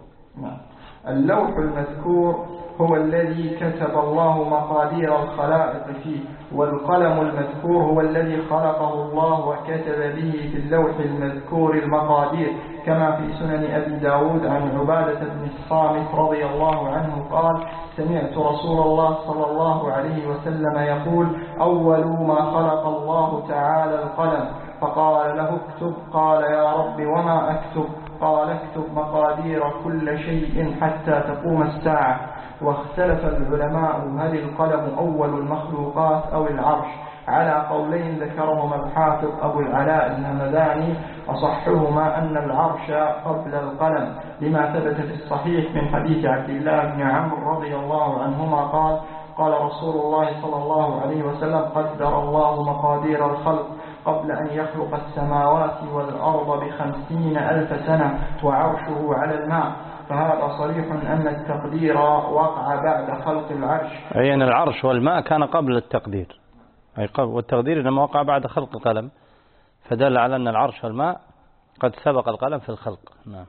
اللوح المذكور هو الذي كتب الله مقادير الخلائق فيه، والقلم المذكور هو الذي خلقه الله وكتب به في اللوح المذكور المقادير، كما في سنن أبي داود عن عبادة بن الصامت رضي الله عنه قال: سمعت رسول الله صلى الله عليه وسلم يقول: أول ما خلق الله تعالى القلم، فقال له: اكتب. قال: يا رب وما أكتب؟ قال: اكتب مقادير كل شيء حتى تقوم الساعة. واختلف العلماء هل القلم أول المخلوقات أو العرش، على قولين ذكرهما الحافظ أبو العلاء الهمداني، أصحهما أن العرش قبل القلم، لما ثبت في الصحيح من حديث عبد الله بن عمرو رضي الله عنهما قال: قال رسول الله صلى الله عليه وسلم: قدر الله مقادير الخلق قبل أن يخلق السماوات والأرض بخمسين ألف سنة وعرشه على الماء. فهذا صريح أن التقدير وقع بعد خلق العرش، أي أن العرش والماء كان قبل التقدير، أي قبل، والتقدير إنما وقع بعد خلق القلم، فدل على أن العرش والماء قد سبق القلم في الخلق. نعم.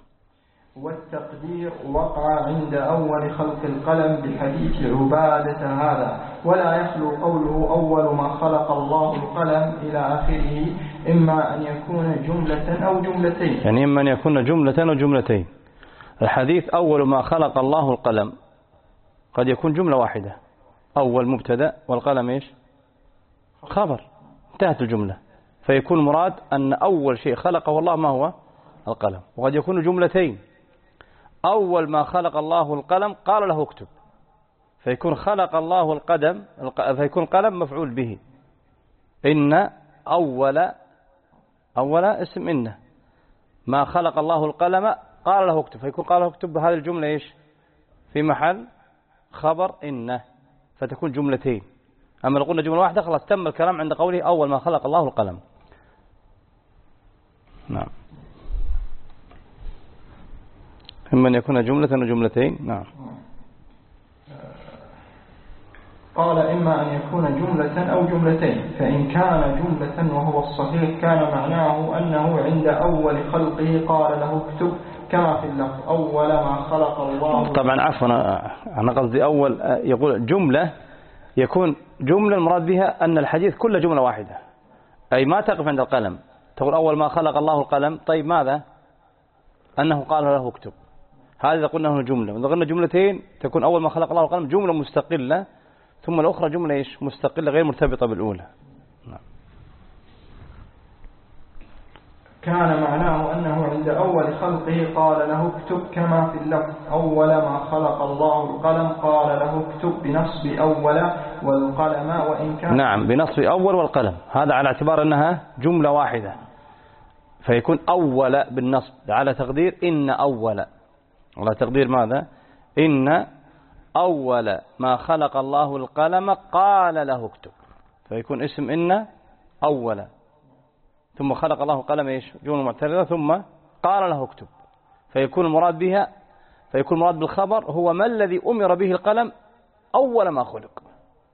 والتقدير وقع عند أول خلق القلم بحديث عبادة هذا، ولا يخلو قوله: أول ما خلق الله القلم إلى آخره، إما أن يكون جملة أو جملتين، يعني إما أن يكون جملة أو جملتين. الحديث أول ما خلق الله القلم قد يكون جملة واحدة، أول مبتدأ والقلم إيش؟ خبر، انتهت الجملة، فيكون مراد أن أول شيء خلقه الله ما هو؟ القلم. وقد يكون جملتين: أول ما خلق الله القلم قال له اكتب، فيكون خلق الله القدم، فيكون القلم مفعول به. إن أول أول اسم إن ما خلق الله القلم قال له اكتب، فيكون قال له اكتب هذه الجملة إيش؟ في محل خبر إن، فتكون جملتين. أما لو قلنا جملة واحدة خلاص تم الكلام عند قوله أول ما خلق الله القلم. نعم. إما أن يكون جملة أو جملتين. نعم. قال: إما أن يكون جملة أو جملتين، فإن كان جملة وهو الصحيح كان معناه أنه عند أول خلقه قال له اكتب، كما في اللفظ: أول ما خلق الله. طبعا عفوا، أنا قصدي أول يقول جملة، يكون جملة المراد بها أن الحديث كل جملة واحدة، أي ما تقف عند القلم تقول أول ما خلق الله القلم. طيب ماذا؟ أنه قال له اكتب، هذا إذا قلنا هنا جملة. وإذا قلنا جملتين تكون أول ما خلق الله القلم جملة مستقلة، ثم الأخرى جملة إيش؟ مستقلة غير مرتبطة بالأولى. نعم. كان معناه أنه عند أول خلقه قال له اكتب كما في اللفظ أول ما خلق الله القلم قال له اكتب بنصب أول والقلم وإن كان نعم بنصب أول والقلم، هذا على اعتبار أنها جملة واحدة، فيكون أول بالنصب على تقدير إن أول، على تقدير ماذا؟ إن أول ما خلق الله القلم قال له اكتب، فيكون اسم إن أول ثم خلق الله القلم إيش؟ جملة معترضة ثم قال له اكتب، فيكون المراد بها فيكون المراد بالخبر هو ما الذي أمر به القلم أول ما خلق،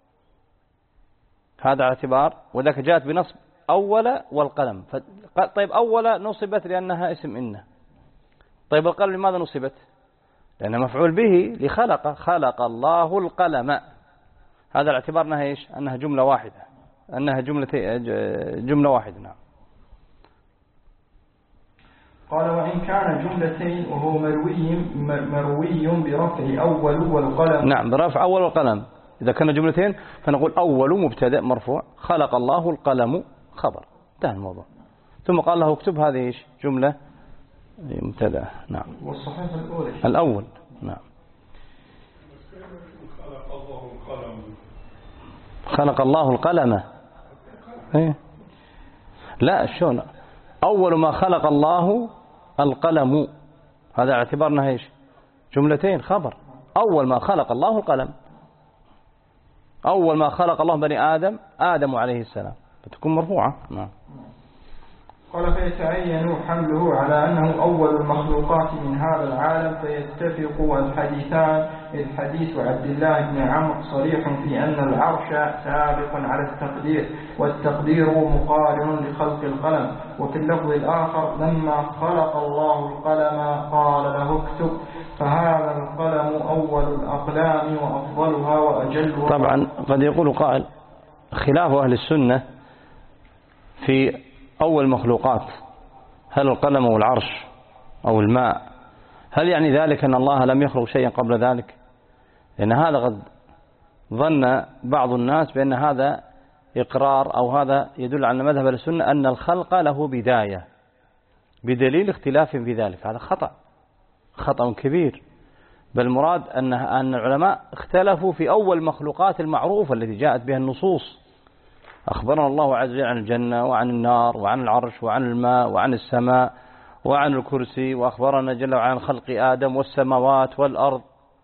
هذا على اعتبار، وذاك جاءت بنصب أول والقلم. طيب أول نصبت لأنها اسم إن، طيب القلم لماذا نصبت؟ لأنها مفعول به لخلق، خلق الله القلم، هذا على اعتبار أنها إيش؟ أنها جملة واحدة، أنها جملة جملة واحدة. نعم. قال وإن كان جملتين وهو مروي مروي برفع أول والقلم. نعم برفع أول والقلم، إذا كان جملتين فنقول أول مبتدأ مرفوع خلق الله القلم خبر، انتهى الموضوع، ثم قال له اكتب، هذه إيش؟ جملة مبتدأ. نعم. والصحيح الأول الأول. نعم. خلق الله القلم خلق الله القلم إيه؟ لا شلون؟ أول ما خلق الله القلم، هذا اعتبارنا ايش؟ جملتين خبر، أول ما خلق الله القلم، أول ما خلق الله بني آدم آدم عليه السلام، فتكون مرفوعة. نعم. قال فيتعين حمله على أنه أول المخلوقات من هذا العالم، فيتفق الحديثان، الحديث عبد الله بن عمرو صريح في أن العرش سابق على التقدير، والتقدير مقارن لخلق القلم، وفي اللفظ الآخر لما خلق الله القلم قال له اكتب، فهذا القلم أول الأقلام وأفضلها وأجلها. طبعا قد يقول قائل خلاف أهل السنة في أول مخلوقات، هل القلم أو العرش أو الماء، هل يعني ذلك أن الله لم يخلق شيئا قبل ذلك؟ لأن هذا قد ظن بعض الناس بأن هذا إقرار أو هذا يدل على مذهب السنة أن الخلق له بداية بدليل اختلاف في ذلك، هذا خطأ خطأ كبير، بل المراد أن أن العلماء اختلفوا في أول مخلوقات المعروفة التي جاءت بها النصوص، أخبرنا الله عز وجل عن الجنة وعن النار وعن العرش وعن الماء وعن السماء وعن الكرسي، وأخبرنا جل وعلا عن خلق آدم والسماوات والأرض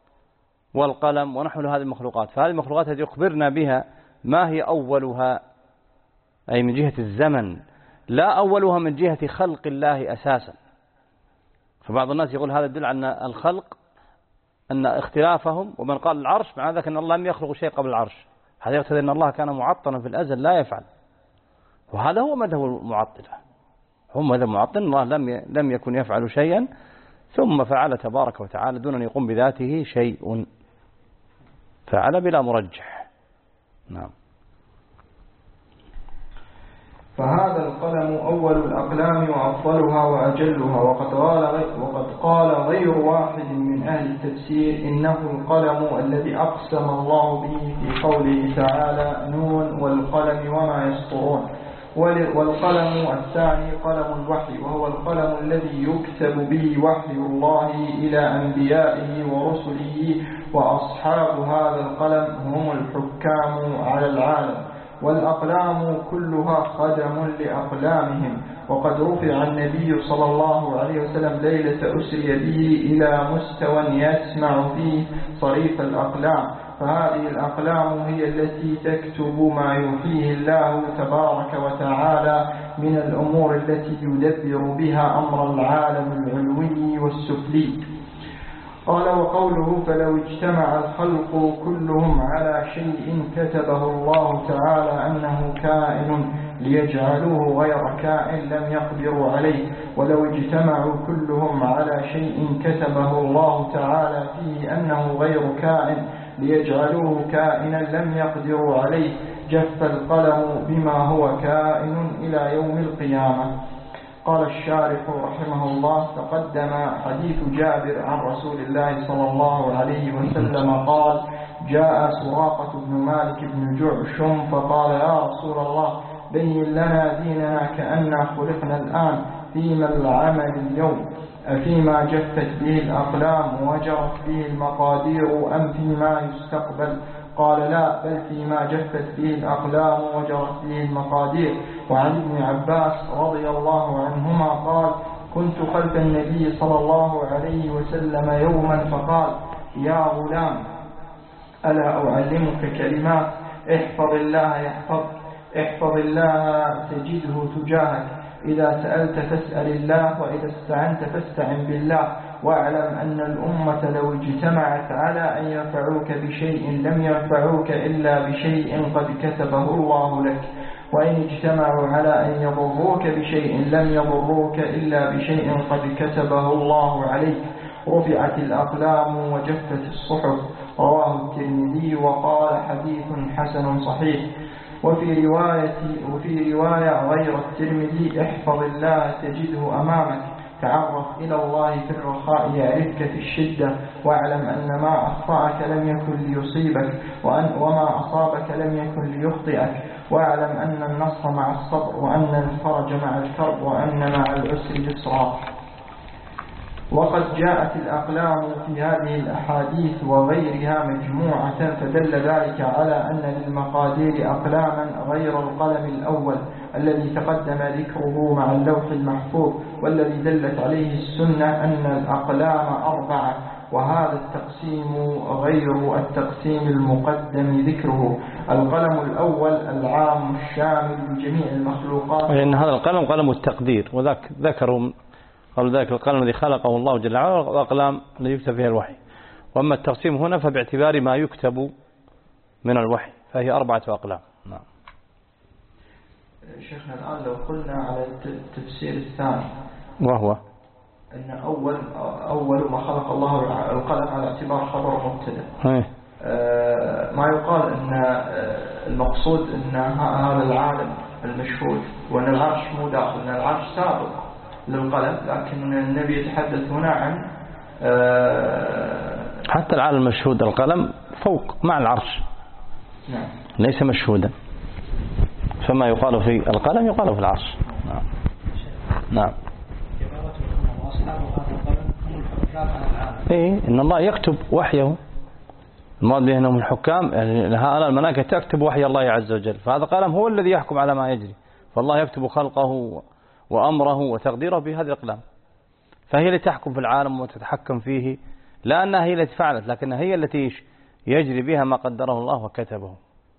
والقلم ونحو هذه المخلوقات، فهذه المخلوقات التي أخبرنا بها ما هي أولها؟ أي من جهة الزمن، لا أولها من جهة خلق الله أساسا. فبعض الناس يقول هذا يدل على أن الخلق أن اختلافهم، ومن قال العرش مع ذلك أن الله لم يخلق شيء قبل العرش، هذا يقتضي أن الله كان معطلا في الأزل لا يفعل، وهذا هو مذهب المعطلة، هو مذهب المعطل، الله لم لم يكن يفعل شيئا ثم فعل تبارك وتعالى دون أن يقوم بذاته شيء، فعل بلا مرجح. نعم. فهذا القلم أول الأقلام وأفضلها وأجلها، وقد قال وقد قال غير واحد من أهل التفسير إنه القلم الذي أقسم الله به في قوله تعالى نون والقلم وما يسطرون، والقلم الثاني قلم الوحي، وهو القلم الذي يكتب به وحي الله إلى أنبيائه ورسله، وأصحاب هذا القلم هم الحكام على العالم، والأقلام كلها خدم لأقلامهم. وقد رفع النبي صلى الله عليه وسلم ليلة أسري به إلى مستوى يسمع فيه صريف الأقلام، فهذه الأقلام هي التي تكتب ما يوحيه الله تبارك وتعالى من الأمور التي يدبر بها أمر العالم العلوي والسفلي. قال وقوله فلو اجتمع الخلق كلهم على شيء كتبه الله تعالى أنه كائن ليجعلوه غير كائن لم يقدروا عليه، ولو اجتمعوا كلهم على شيء كتبه الله تعالى فيه أنه غير كائن ليجعلوه كائنا لم يقدروا عليه، جف القلم بما هو كائن إلى يوم القيامة. قال الشارح رحمه الله تقدم حديث جابر عن رسول الله صلى الله عليه وسلم قال جاء سراقة بن مالك بن جعشم فقال يا رسول الله بين لنا ديننا كأننا خلقنا الآن، فيما العمل اليوم فيما جفت به الأقلام وجرت به المقادير أم فيما يستقبل؟ قال لا، بل فيما جفت به الأقلام وجرت به المقادير. وعن ابن عباس رضي الله عنهما قال: كنت خلف النبي صلى الله عليه وسلم يوما فقال: يا غلام، ألا أعلمك كلمات؟ احفظ الله يحفظك، احفظ الله تجده تجاهك، إذا سألت فاسأل الله، وإذا استعنت فاستعن بالله، واعلم أن الأمة لو اجتمعت على أن ينفعوك بشيء لم ينفعوك إلا بشيء قد كتبه الله لك، وإن اجتمعوا على أن يضروك بشيء لم يضروك إلا بشيء قد كتبه الله عليك. رفعت الأقلام وجفت الصحف. رواه الترمذي وقال: حديث حسن صحيح. وفي رواية, وفي رواية غير الترمذي: احفظ الله تجده أمامك، تعرف إلى الله في الرخاء يعرفك في الشدة، واعلم أن ما أخطأك لم يكن ليصيبك، وأن وما أصابك لم يكن ليخطئك، واعلم أن النصر مع الصبر، وأن الفرج مع الكرب، وأن مع العسر يسرا. وقد جاءت الأقلام في هذه الأحاديث وغيرها مجموعة، فدل ذلك على أن للمقادير أقلاما غير القلم الأول الذي تقدم ذكره مع اللوح المحفوظ، والذي دلت عليه السنة أن الأقلام أربعة، وهذا التقسيم غير التقسيم المقدم ذكره. القلم الأول العام الشامل لجميع المخلوقات، وإن هذا القلم قلم التقدير، وذاك ذكروا قالوا ذلك القلم الذي خلقه الله جل وعلا، والأقلام التي يكتب فيها الوحي. وأما التقسيم هنا فباعتبار ما يكتب من الوحي، فهي أربعة أقلام. نعم. شيخنا الآن لو قلنا على التفسير الثاني، وهو أن أول أول ما خلق الله القلم على اعتبار خبر مبتدأ، ما يقال أن المقصود أن هذا العالم المشهود، وأن العرش مو داخل، أن العرش سابق للقلم، لكن النبي يتحدث هنا عن حتى العالم المشهود القلم فوق مع العرش، نعم، ليس مشهودا، فما يقال في القلم يقال في العرش. نعم. نعم. إيه، إن الله يكتب وحيه، المراد به أنهم الحكام، يعني هؤلاء الملائكة تكتب وحي الله عز وجل، فهذا القلم هو الذي يحكم على ما يجري، فالله يكتب خلقه وأمره وتقديره بهذه الأقلام، فهي التي تحكم في العالم وتتحكم فيه، لا أنها هي التي فعلت، لكنها هي التي يجري بها ما قدره الله وكتبه.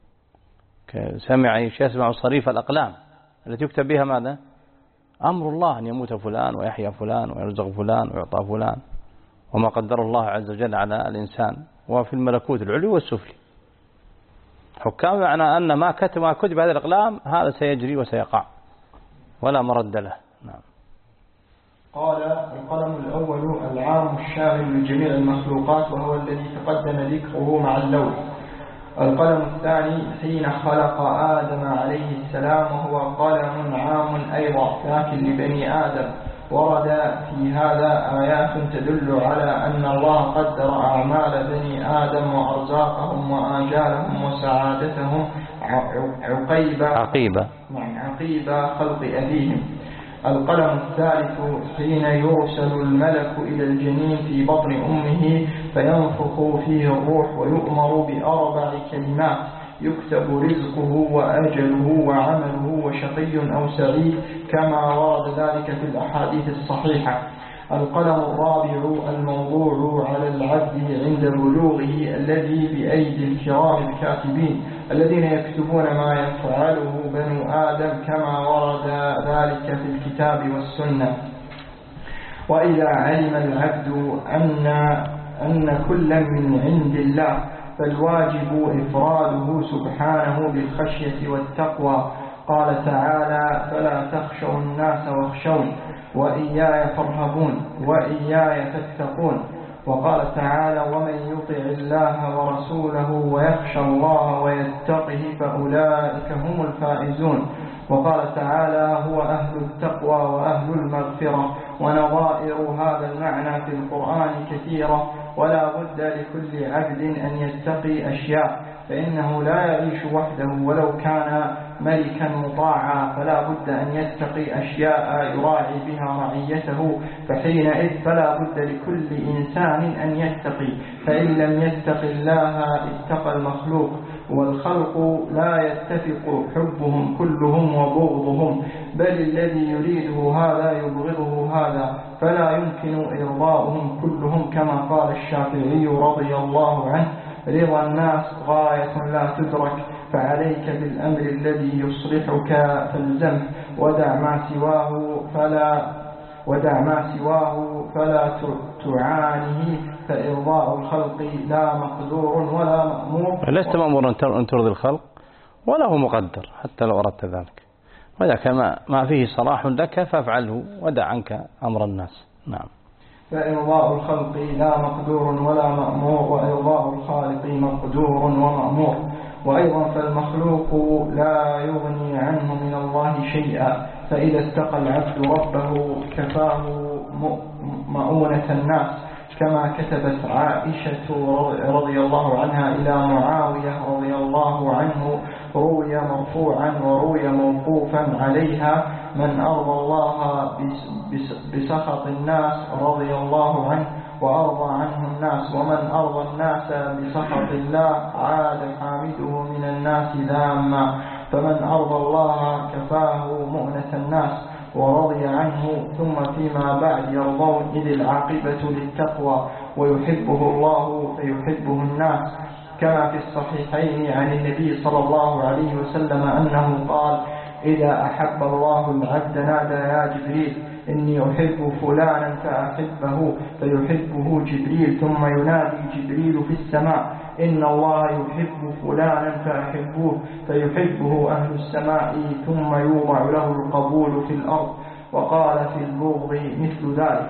سمع يسمع صريف الأقلام التي يكتب بها ماذا؟ أمر الله، أن يموت فلان ويحيى فلان ويرزق فلان ويعطى فلان، وما قدر الله عز وجل على الإنسان، وفي الملكوت العلوي والسفلي. حكام معنى أن ما كتب ما كتب هذه الأقلام هذا سيجري وسيقع ولا مرد له. نعم. قال: القلم الأول العام الشامل لجميع المخلوقات، وهو الذي تقدم ذكره مع اللوح. القلم الثاني حين خلق آدم عليه السلام، وهو قلم عام أيضا لكن لبني آدم. ورد في هذا آيات تدل على أن الله قدر أعمال بني آدم وأرزاقهم وآجالهم وسعادتهم عقيب عقيب عقيب خلق أبيهم. القلم الثالث حين يرسل الملك إلى الجنين في بطن أمه فينفخ فيه الروح، ويؤمر بأربع كلمات: يكتب رزقه وأجله وعمله وشقي أو سعيد، كما ورد ذلك في الأحاديث الصحيحة. القلم الرابع الموضوع على العبد عند بلوغه، الذي بأيدي الكرام الكاتبين الذين يكتبون ما يفعله بنو آدم، كما ورد ذلك في الكتاب والسنة. وإذا علم العبد أن أن كل من عند الله، فالواجب إفراده سبحانه بالخشية والتقوى. قال تعالى: فلا تخشوا الناس واخشون وإياي فارهبون وإياي فاتقون. وقال تعالى: ومن يطع الله ورسوله ويخشى الله ويتقه فأولئك هم الفائزون. وقال تعالى: هو أهل التقوى وأهل المغفرة. ونظائر هذا المعنى في القرآن كثيرة، ولا بد لكل عبد أن يتقي أشياء، فإنه لا يعيش وحده ولو كان ملكا مطاعا، فلا بد أن يتقي أشياء يراعي بها رعيته، فحينئذ فلا بد لكل إنسان أن يتقي، فإن لم يتق الله اتقى المخلوق. والخلق لا يتفق حبهم كلهم وبغضهم، بل الذي يريده هذا يبغضه هذا، فلا يمكن إرضاؤهم كلهم، كما قال الشافعي رضي الله عنه: رضا الناس غاية لا تدرك، فعليك بالأمر الذي يصلحك فالزمه، ودع ما سواه فلا ودع ما سواه فلا تعانه، فإرضاء الخلق لا مقدور ولا مأمور. لست مأمور أن ترضي الخلق ولا هو مقدر حتى لو أردت ذلك، وذاك ما, ما فيه صلاح لك فافعله ودع عنك أمر الناس. نعم. فإرضاء الخلق لا مقدور ولا مأمور، وإرضاء الخالق مقدور ومأمور. وأيضا فالمخلوق لا يغني عنه من الله شيئا، فإذا اتقى العبد ربه كفاه مؤونة الناس، كما كتبت عائشة رضي الله عنها إلى معاوية رضي الله عنه، روي مرفوعا وروي موقوفا عليها: من أرضى الله بسخط الناس رضي الله عنه وأرضى عنه الناس، ومن أرضى الناس بسخط الله عاد حامده من الناس ذاما. فمن أرضى الله كفاه مؤنة الناس ورضي عنه، ثم فيما بعد يرضون، إذ العاقبة للتقوى، ويحبه الله فيحبه الناس، كما في الصحيحين عن النبي صلى الله عليه وسلم أنه قال: إذا أحب الله العبد نادى يا جبريل إني أحب فلانا فأحبه، فيحبه جبريل، ثم ينادي جبريل في السماء: إن الله يحب فلانا فأحبوه، فيحبه أهل السماء، ثم يوضع له القبول في الأرض. وقال في البغض مثل ذلك.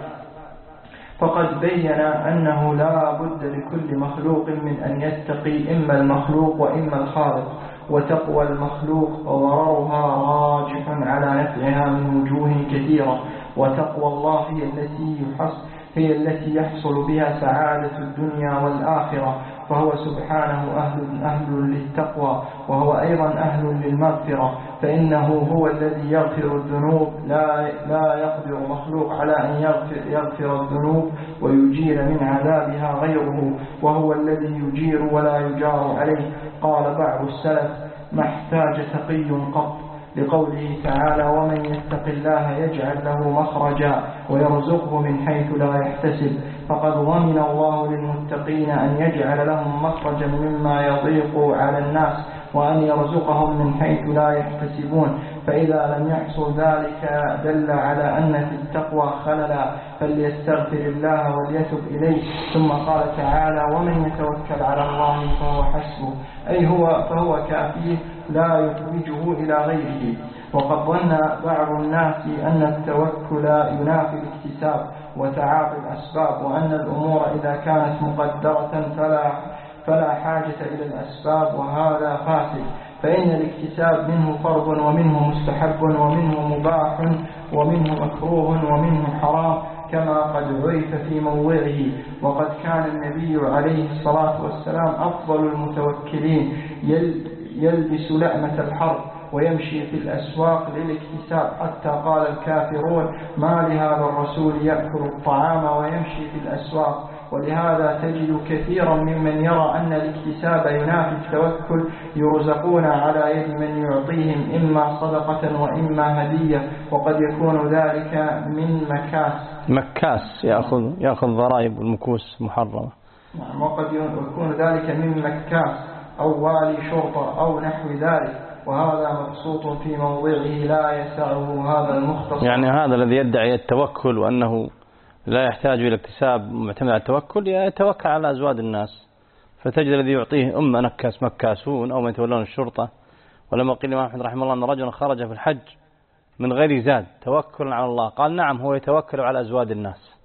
فقد بين أنه لا بد لكل مخلوق من أن يتقي إما المخلوق وإما الخالق، وتقوى المخلوق ضررها راجح على نفعها من وجوه كثيرة، وتقوى الله هي التي يحصل هي التي يحصل بها سعادة الدنيا والآخرة، فهو سبحانه أهل, أهل للتقوى، وهو أيضا أهل للمغفرة، فإنه هو الذي يغفر الذنوب، لا, لا يقدر مخلوق على أن يغفر, يغفر الذنوب ويجير من عذابها غيره، وهو الذي يجير ولا يجار عليه. قال بعض السلف: ما احتاج تقي قط، لقوله تعالى: ومن يتق الله يجعل له مخرجا ويرزقه من حيث لا يحتسب. فقد ضمن الله للمتقين أن يجعل لهم مخرجا مما يضيق على الناس، وأن يرزقهم من حيث لا يحتسبون. فإذا لم يحصل ذلك دل على أن في التقوى خللا، فليستغفر الله وليتب إليه. ثم قال تعالى: ومن يتوكل على الله فهو حسبه، أي هو فهو كافيه لا يخرجه إلى غيره. وقد ظن بعض الناس أن التوكل ينافي الاكتساب وتعاطي الأسباب، وأن الأمور إذا كانت مقدرة فلا, فلا حاجة إلى الأسباب، وهذا فاسد. فإن الاكتساب منه فرض ومنه مستحب ومنه مباح ومنه مكروه ومنه حرام، كما قد عرف في موضعه. وقد كان النبي عليه الصلاة والسلام أفضل المتوكلين، يلبس لأمة الحرب ويمشي في الأسواق للاكتساب، حتى قال الكافرون: ما لهذا الرسول يأكل الطعام ويمشي في الأسواق. ولهذا تجد كثيرا ممن يرى أن الاكتساب ينافي التوكل يرزقون على يد من يعطيهم إما صدقة وإما هدية، وقد يكون ذلك من مكاس مكاس يأخذ يأخذ ضرائب المكوس محرمة. نعم، وقد يكون ذلك من مكاس أو والي شرطة أو نحو ذلك، وهذا مبسوط في موضعه لا يسعه هذا المختصر. يعني هذا الذي يدعي التوكل وأنه لا يحتاج إلى اكتساب معتمد على التوكل يتوكل على أزواج الناس، فتجد الذي يعطيه أم نكاس مكاسون أو من يتولون الشرطة. ولما قيل الإمام أحمد رحمه الله أن رجلا خرج في الحج من غير زاد توكلا على الله، قال: نعم، هو يتوكل على أزواج الناس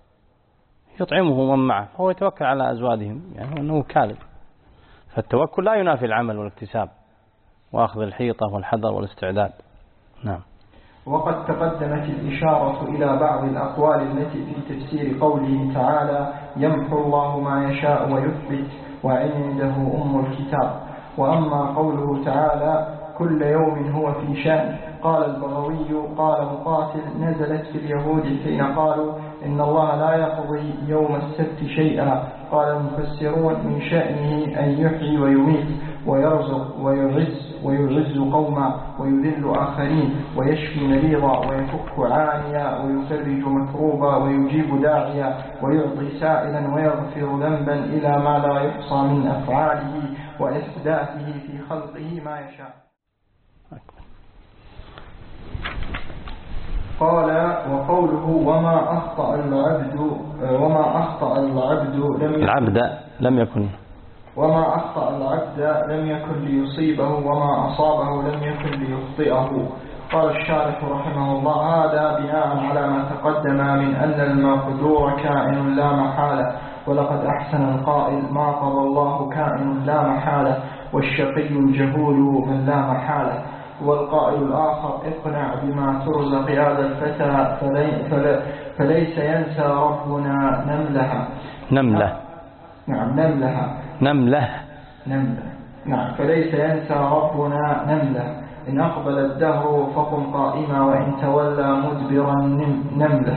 يطعمه من معه، هو يتوكل على أزواجهم، يعني أنه كاذب. فالتوكل لا ينافي العمل والاكتساب وأخذ الحيطة والحذر والاستعداد. نعم. وقد تقدمت الإشارة إلى بعض الأقوال التي في تفسير قوله تعالى: يمحو الله ما يشاء ويثبت وعنده أم الكتاب. وأما قوله تعالى كل يوم هو في شأن قال البغوي قال مقاتل نزلت في اليهود حين قالوا إن الله لا يقضي يوم السبت شيئا. قال المفسرون من شأنه أن يحيي ويميت ويرزق ويعز ويعز قوما ويذل آخرين ويشفي مريضا ويفك عانيا ويفرج مكروبا ويجيب داعيا ويعطي سائلا ويغفر ذنبا إلى ما لا يحصى من أفعاله وإحداثه في خلقه ما يشاء. قال وقوله وما أخطأ العبد وما أخطأ العبد لم يكن العبد لم يكن وما أخطأ العبد لم يكن ليصيبه وما أصابه لم يكن ليخطئه. قال الشارح رحمه الله هذا بناء على ما تقدم من أن المقدور كائن لا محالة، ولقد أحسن القائل ما قضى الله كائن لا محالة، والشقي الجهول من لا محالة. والقائل الآخر اقنع بما ترزق هذا الفتى فلي فليس ينسى ربنا نملها نملة نعم نملها نملة نملة نعم فليس ينسى ربنا نملة إن أقبل الدهر فقم قائما وإن تولى مدبرا نملة.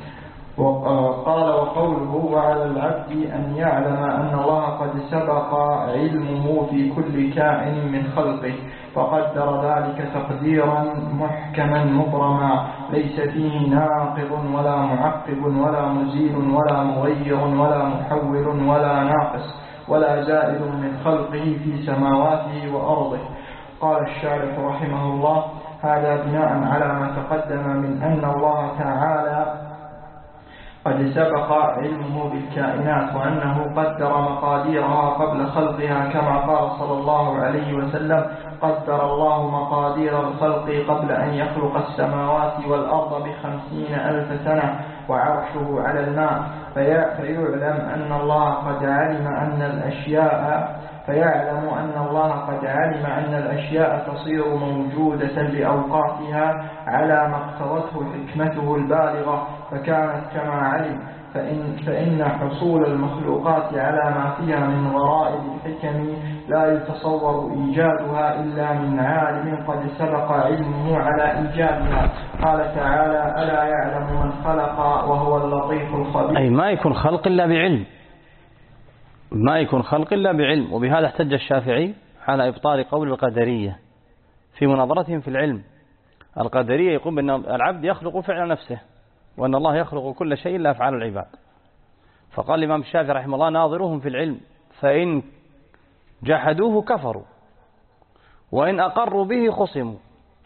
وقال وقوله وعلى العبد أن يعلم أن الله قد سبق علمه في كل كائن من خلقه فقدر ذلك تقديرا محكما مبرما ليس فيه ناقض ولا معقب ولا مزيل ولا مغير ولا محول ولا ناقص ولا زائد من خلقه في سماواته وأرضه. قال الشارح رحمه الله هذا بناء على ما تقدم من أن الله تعالى قد سبق علمه بالكائنات وأنه قدر مقاديرها قبل خلقها كما قال صلى الله عليه وسلم قدر الله مقادير الخلق قبل أن يخلق السماوات والأرض بخمسين ألف سنة وعرشه على الماء فيعلم أن الله قد علم أن الأشياء فيعلم أن الله قد علم أن الأشياء تصير موجودة لأوقاتها على ما اقتضته حكمته البالغة فكانت كما علم فإن, فإن حصول المخلوقات على ما فيها من غرائب الحكم لا يتصور إيجادها إلا من عالم قد سبق علمه على إيجادها. قال تعالى ألا يعلم من خلق وهو اللطيف الخبير. أي ما يكون خلق إلا بعلم ما يكون خلق إلا بعلم. وبهذا احتج الشافعي على إبطال قول القدرية في مناظرتهم في العلم. القدرية يقول بأن العبد يخلق فعل نفسه وأن الله يخلق كل شيء إلا أفعال العباد. فقال الإمام الشافعي رحمه الله ناظروهم في العلم فإن جحدوه كفروا وإن أقروا به خصموا.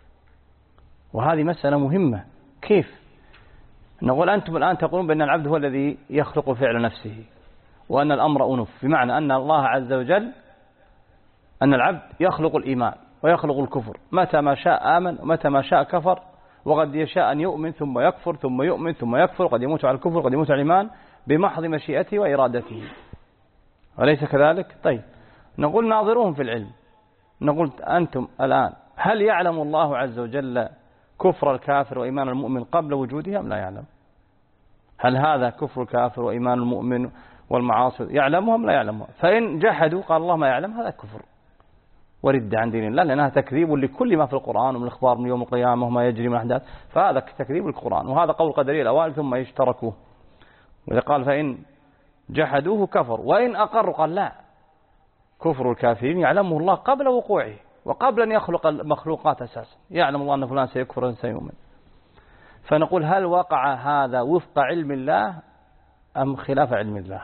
وهذه مسألة مهمة. كيف نقول أنتم الآن تقولون بأن العبد هو الذي يخلق فعل نفسه وأن الأمر أنف، بمعنى أن الله عز وجل أن العبد يخلق الإيمان ويخلق الكفر متى ما شاء آمن ومتى ما شاء كفر وقد يشاء أن يؤمن ثم يكفر ثم يؤمن ثم يكفر قد يموت على الكفر قد يموت على الإيمان بمحض مشيئته وإرادته. أليس كذلك؟ طيب نقول ناظروهم في العلم. نقول أنتم الآن هل يعلم الله عز وجل كفر الكافر وإيمان المؤمن قبل وجوده أم لا يعلم؟ هل هذا كفر الكافر وإيمان المؤمن والمعاصي يعلمهم لا يعلمهم؟ فإن جحدوا قال الله ما يعلم هذا كفر ورد عن دين الله لأنها تكذيب لكل ما في القرآن ومن الإخبار من يوم القيامة وما يجري من أحداث فهذا تكذيب للقرآن. وهذا قول قدري الأوائل ثم يشتركوه. وإذا قال فإن جحدوه كفر وإن أقروا قال لا كفر الكافرين يعلمه الله قبل وقوعه وقبل أن يخلق المخلوقات أساسا يعلم الله أن فلان سيكفر وأن سيؤمن. فنقول هل وقع هذا وفق علم الله أم خلاف علم الله؟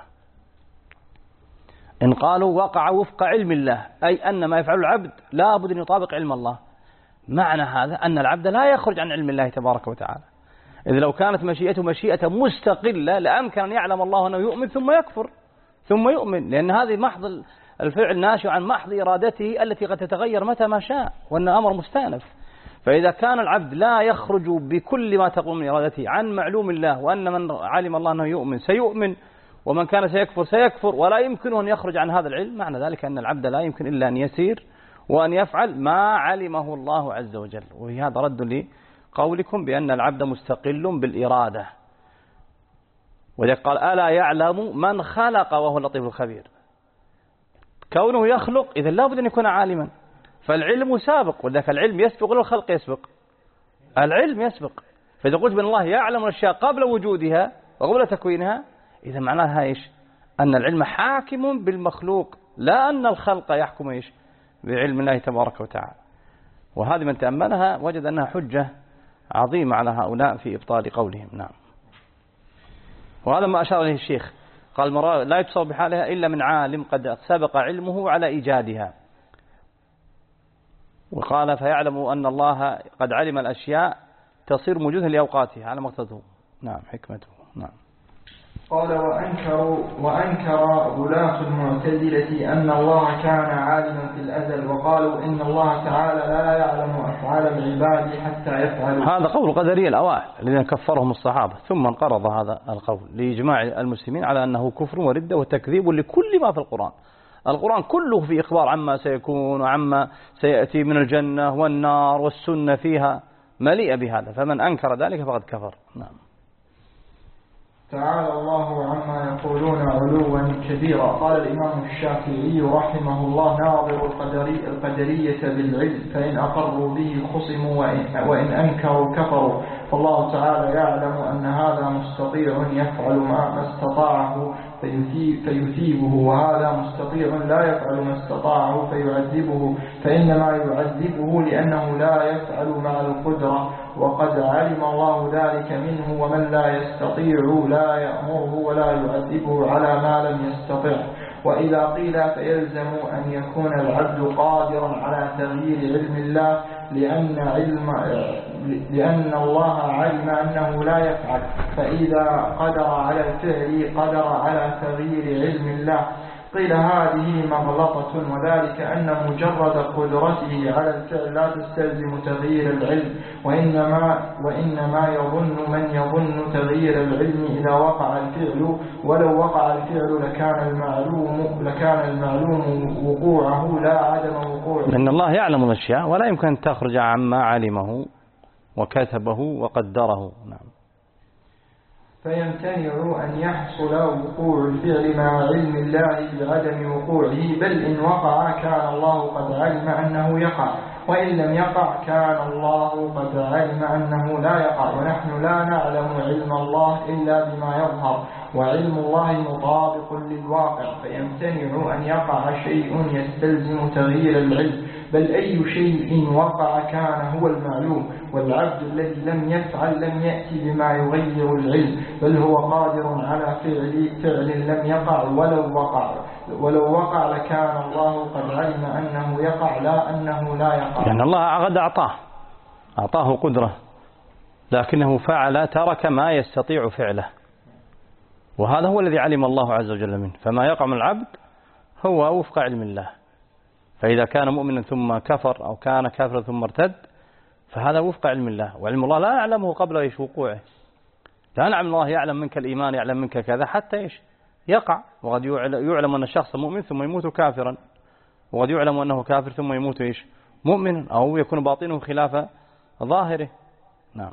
إن قالوا وقع وفق علم الله أي أن ما يفعل العبد لا بد أن يطابق علم الله معنى هذا أن العبد لا يخرج عن علم الله تبارك وتعالى. إذ لو كانت مشيئته مشيئة مستقلة لأمكن أن يعلم الله أنه يؤمن ثم يكفر ثم يؤمن لأن هذه محض الفعل ناشئ عن محض إرادته التي قد تتغير متى ما شاء وأن أمر مستأنف. فإذا كان العبد لا يخرج بكل ما تقوم من إرادته عن معلوم الله وأن من علم الله أنه يؤمن سيؤمن ومن كان سيكفر سيكفر ولا يمكنه أن يخرج عن هذا العلم معنى ذلك أن العبد لا يمكن إلا أن يسير وأن يفعل ما علمه الله عز وجل. وهذا رد لقولكم بأن العبد مستقل بالإرادة. وذلك قال ألا يعلم من خلق وهو اللطيف الخبير. كونه يخلق إذا لابد أن يكون عالما، فالعلم سابق، وذاك العلم يسبق ولا الخلق يسبق؟ العلم يسبق. فإذا قلت بأن الله يعلم الأشياء قبل وجودها وقبل تكوينها، إذا معناها إيش؟ أن العلم حاكم بالمخلوق، لا أن الخلق يحكم إيش؟ بعلم الله تبارك وتعالى. وهذه من تأملها وجد أنها حجة عظيمة على هؤلاء في إبطال قولهم. نعم. وهذا ما أشار إليه الشيخ، قال لا يتصور بحالها إلا من عالم قد سبق علمه على إيجادها. وقال فيعلم أن الله قد علم الأشياء تصير موجودة لأوقاتها على مقتضاه. نعم حكمته. نعم. قال وأنكروا وأنكر غلاة المعتزلة أن الله كان عالما في الأزل، وقالوا إن الله تعالى لا يعلم أفعال العباد حتى يفعلوا. هذا قول قدري الأوائل الذين كفرهم الصحابة، ثم انقرض هذا القول لإجماع المسلمين على أنه كفر وردة وتكذيب لكل ما في القرآن. القرآن كله في إخبار عما سيكون وعما سيأتي من الجنة والنار، والسنة فيها مليئة بهذا، فمن أنكر ذلك فقد كفر. نعم. تعالى الله عما يقولون علوا كبيرا. قال الإمام الشافعي رحمه الله ناظر القدري القدرية بالعلم، فإن أقروا به خصموا وإن, وإن أنكروا كفروا. فالله تعالى يعلم أن هذا مستطيع يفعل ما استطاعه فيثيبه، وهذا مستطيع لا يفعل ما استطاعه فيعذبه، فإنما يعذبه لأنه لا يفعل مع القدرة، وقد علم الله ذلك منه. ومن لا يستطيع لا يأمره ولا يعذبه على ما لم يستطع. وإذا قيل فيلزم أن يكون العبد قادرا على تغيير علم الله، لأن, علم لأن الله علم أنه لا يفعل، فإذا قدر على الفعل قدر على تغيير علم الله. قيل هذه مغلطة، وذلك أن مجرد قدرته على الفعل لا تستلزم تغيير العلم، وإنما, وإنما يظن من يظن تغيير العلم إذا وقع الفعل، ولو وقع الفعل لكان المعلوم, لكان المعلوم وقوعه لا عدم وقوعه. لأن الله يعلم الأشياء ولا يمكن أن تخرج عما علمه وكتبه وقدره. نعم. فيمتنع أن يحصل وقوع الفعل مع علم الله بعدم وقوعه، بل إن وقع كان الله قد علم أنه يقع، وإن لم يقع كان الله قد علم أنه لا يقع. ونحن لا نعلم علم الله إلا بما يظهر، وعلم الله مطابق للواقع، فيمتنع أن يقع شيء يستلزم تغيير العلم، بل أي شيء وقع كان هو المعلوم. والعبد الذي لم يفعل لم يأتي بما يغير العلم، بل هو قادر على فعل فعل لم يقع ولو وقع ولو وقع لكان الله قد علم أنه يقع لا أنه لا يقع. يعني الله قد أعطاه أعطاه قدرة، لكنه فعل ترك ما يستطيع فعله، وهذا هو الذي علم الله عز وجل منه. فما يقع من العبد هو وفق علم الله. فإذا كان مؤمنا ثم كفر أو كان كافرا ثم ارتد فهذا وفق علم الله، وعلم الله لا يعلمه قبل إيش وقوعه. لا نعلم الله يعلم منك الإيمان، يعلم منك كذا حتى إيش يقع. وقد يعلم أن الشخص مؤمن ثم يموت كافرا، وقد يعلم أنه كافر ثم يموت إيش مؤمن، أو يكون باطنه خلاف ظاهره. نعم.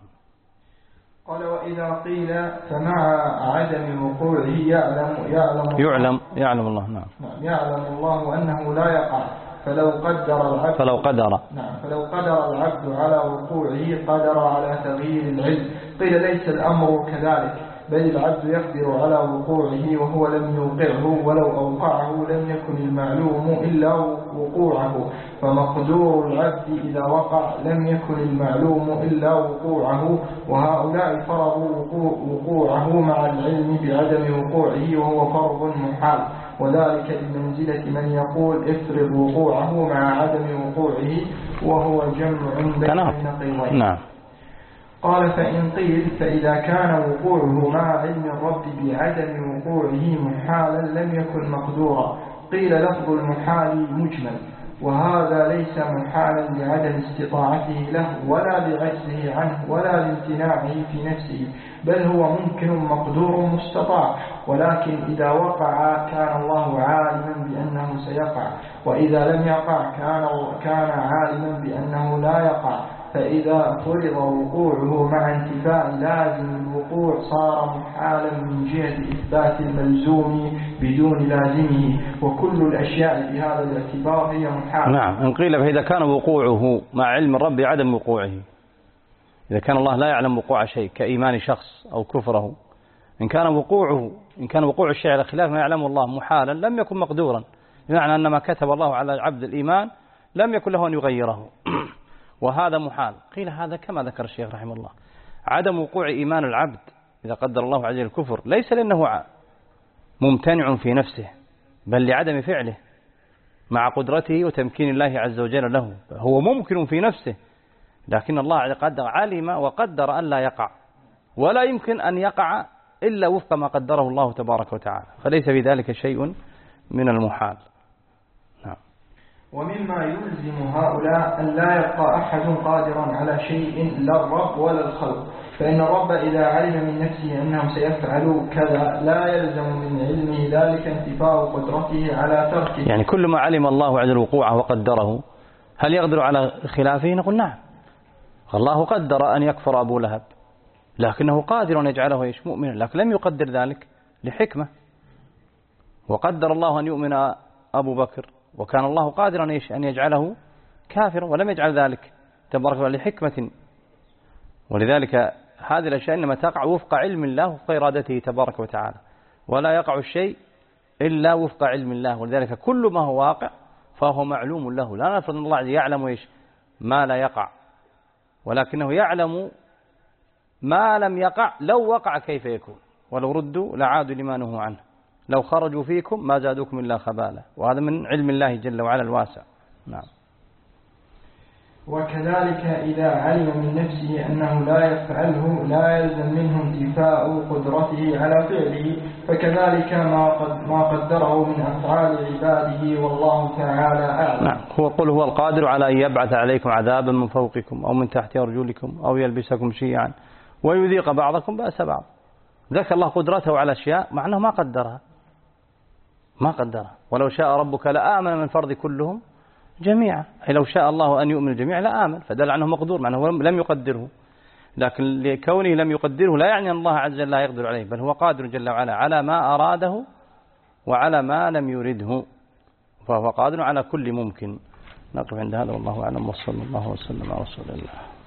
قال وإذا قيل فمع عدم وقوعه يعلم يعلم يعلم يعلم الله. نعم. يعلم الله أنه لا يقع، فلو قدر العبد فلو قدر نعم فلو قدر العبد على وقوعه قدر على تغيير العلم. قيل ليس الأمر كذلك، بل العبد يقدر على وقوعه وهو لم يوقعه، ولو أوقعه لم يكن المعلوم إلا وقوعه، فمقدور العبد إذا وقع لم يكن المعلوم إلا وقوعه. وهؤلاء فرضوا وقوعه مع العلم بعدم وقوعه، وهو فرض محال، وذلك بمنزلة من يقول افرض وقوعه مع عدم وقوعه، وهو جمع بين النقيضين. نعم. قال فإن قيل فإذا كان وقوعه مع علم الرب بعدم وقوعه محالا لم يكن مقدورا. قيل لفظ المحال مجمل، وهذا ليس محالا لعدم استطاعته له ولا بعجزه عنه ولا لامتناعه في نفسه، بل هو ممكن مقدور مستطاع، ولكن إذا وقع كان الله عالما بأنه سيقع، وإذا لم يقع كان كان عالما بأنه لا يقع. فإذا فرض وقوعه مع انتفاء لازم الوقوع صار محالا من جهة إثبات الملزوم بدون لازمه، وكل الأشياء بهذا الاعتبار هي محال. نعم، إن قيل فإذا كان وقوعه مع علم الرب عدم وقوعه، إذا كان الله لا يعلم وقوع شيء كإيمان شخص أو كفره، إن كان وقوعه إن كان وقوع الشيء على خلاف ما يعلمه الله محالا لم يكن مقدورا، بمعنى أن ما كتب الله على العبد الإيمان لم يكن له أن يغيره وهذا محال. قيل هذا كما ذكر الشيخ رحمه الله، عدم وقوع إيمان العبد إذا قدر الله عز وجل الكفر ليس لأنه ممتنع في نفسه، بل لعدم فعله مع قدرته وتمكين الله عز وجل له، هو ممكن في نفسه لكن الله قدر علم وقدر أن لا يقع، ولا يمكن أن يقع إلا وفق ما قدره الله تبارك وتعالى، فليس في ذلك شيء من المحال. نعم. ومما يلزم هؤلاء أن لا يبقى أحد قادرا على شيء لا الرب ولا الخلق، فإن الرب إذا علم من نفسه أنهم سيفعلوا كذا لا يلزم من علمه ذلك انتفاء قدرته على تركه. يعني كل ما علم الله عز وجل وقوعه وقدره هل يقدر على خلافه؟ نقول نعم، الله قدر أن يكفر أبو لهب لكنه قادر أن يجعله إيش مؤمنا، لكن لم يقدر ذلك لحكمة، وقدر الله أن يؤمن أبو بكر وكان الله قادرا إيش أن يجعله كافرا ولم يجعل ذلك تبارك الله لحكمة. ولذلك هذه الأشياء إنما تقع وفق علم الله وفق إرادته تبارك وتعالى، ولا يقع الشيء إلا وفق علم الله، ولذلك كل ما هو واقع فهو معلوم له، لا نفرض الله يعلم إيش ما لا يقع، ولكنه يعلم ما لم يقع لو وقع كيف يكون، ولو ردوا لعادوا لما نهوا عنه، لو خرجوا فيكم ما زادوكم إلا خبالا، وهذا من علم الله جل وعلا الواسع. نعم. وكذلك إذا علم من نفسه أنه لا يفعله لا يلزم منه انتفاء قدرته على فعله، فكذلك ما قد ما قدره من أفعال عباده والله تعالى أعلم. نعم. هو قل هو القادر على أن يبعث عليكم عذابا من فوقكم أو من تحت أرجلكم أو يلبسكم شيعا ويذيق بعضكم بأس بعض. ذكر الله قدرته على أشياء مع أنه ما قدرها ما قدرها ولو شاء ربك لآمن من الفرد كلهم جميعا، أي لو شاء الله أن يؤمن الجميع لآمن، فدل عنه مقدور مع أنه لم يقدره، لكن لكونه لم يقدره لا يعني أن الله عز وجل لا يقدر عليه، بل هو قادر جل وعلا على ما أراده وعلى ما لم يرده، فهو قادر على كل ممكن. نقف عند هذا والله أعلم، وصلى الله وسلم على رسول الله.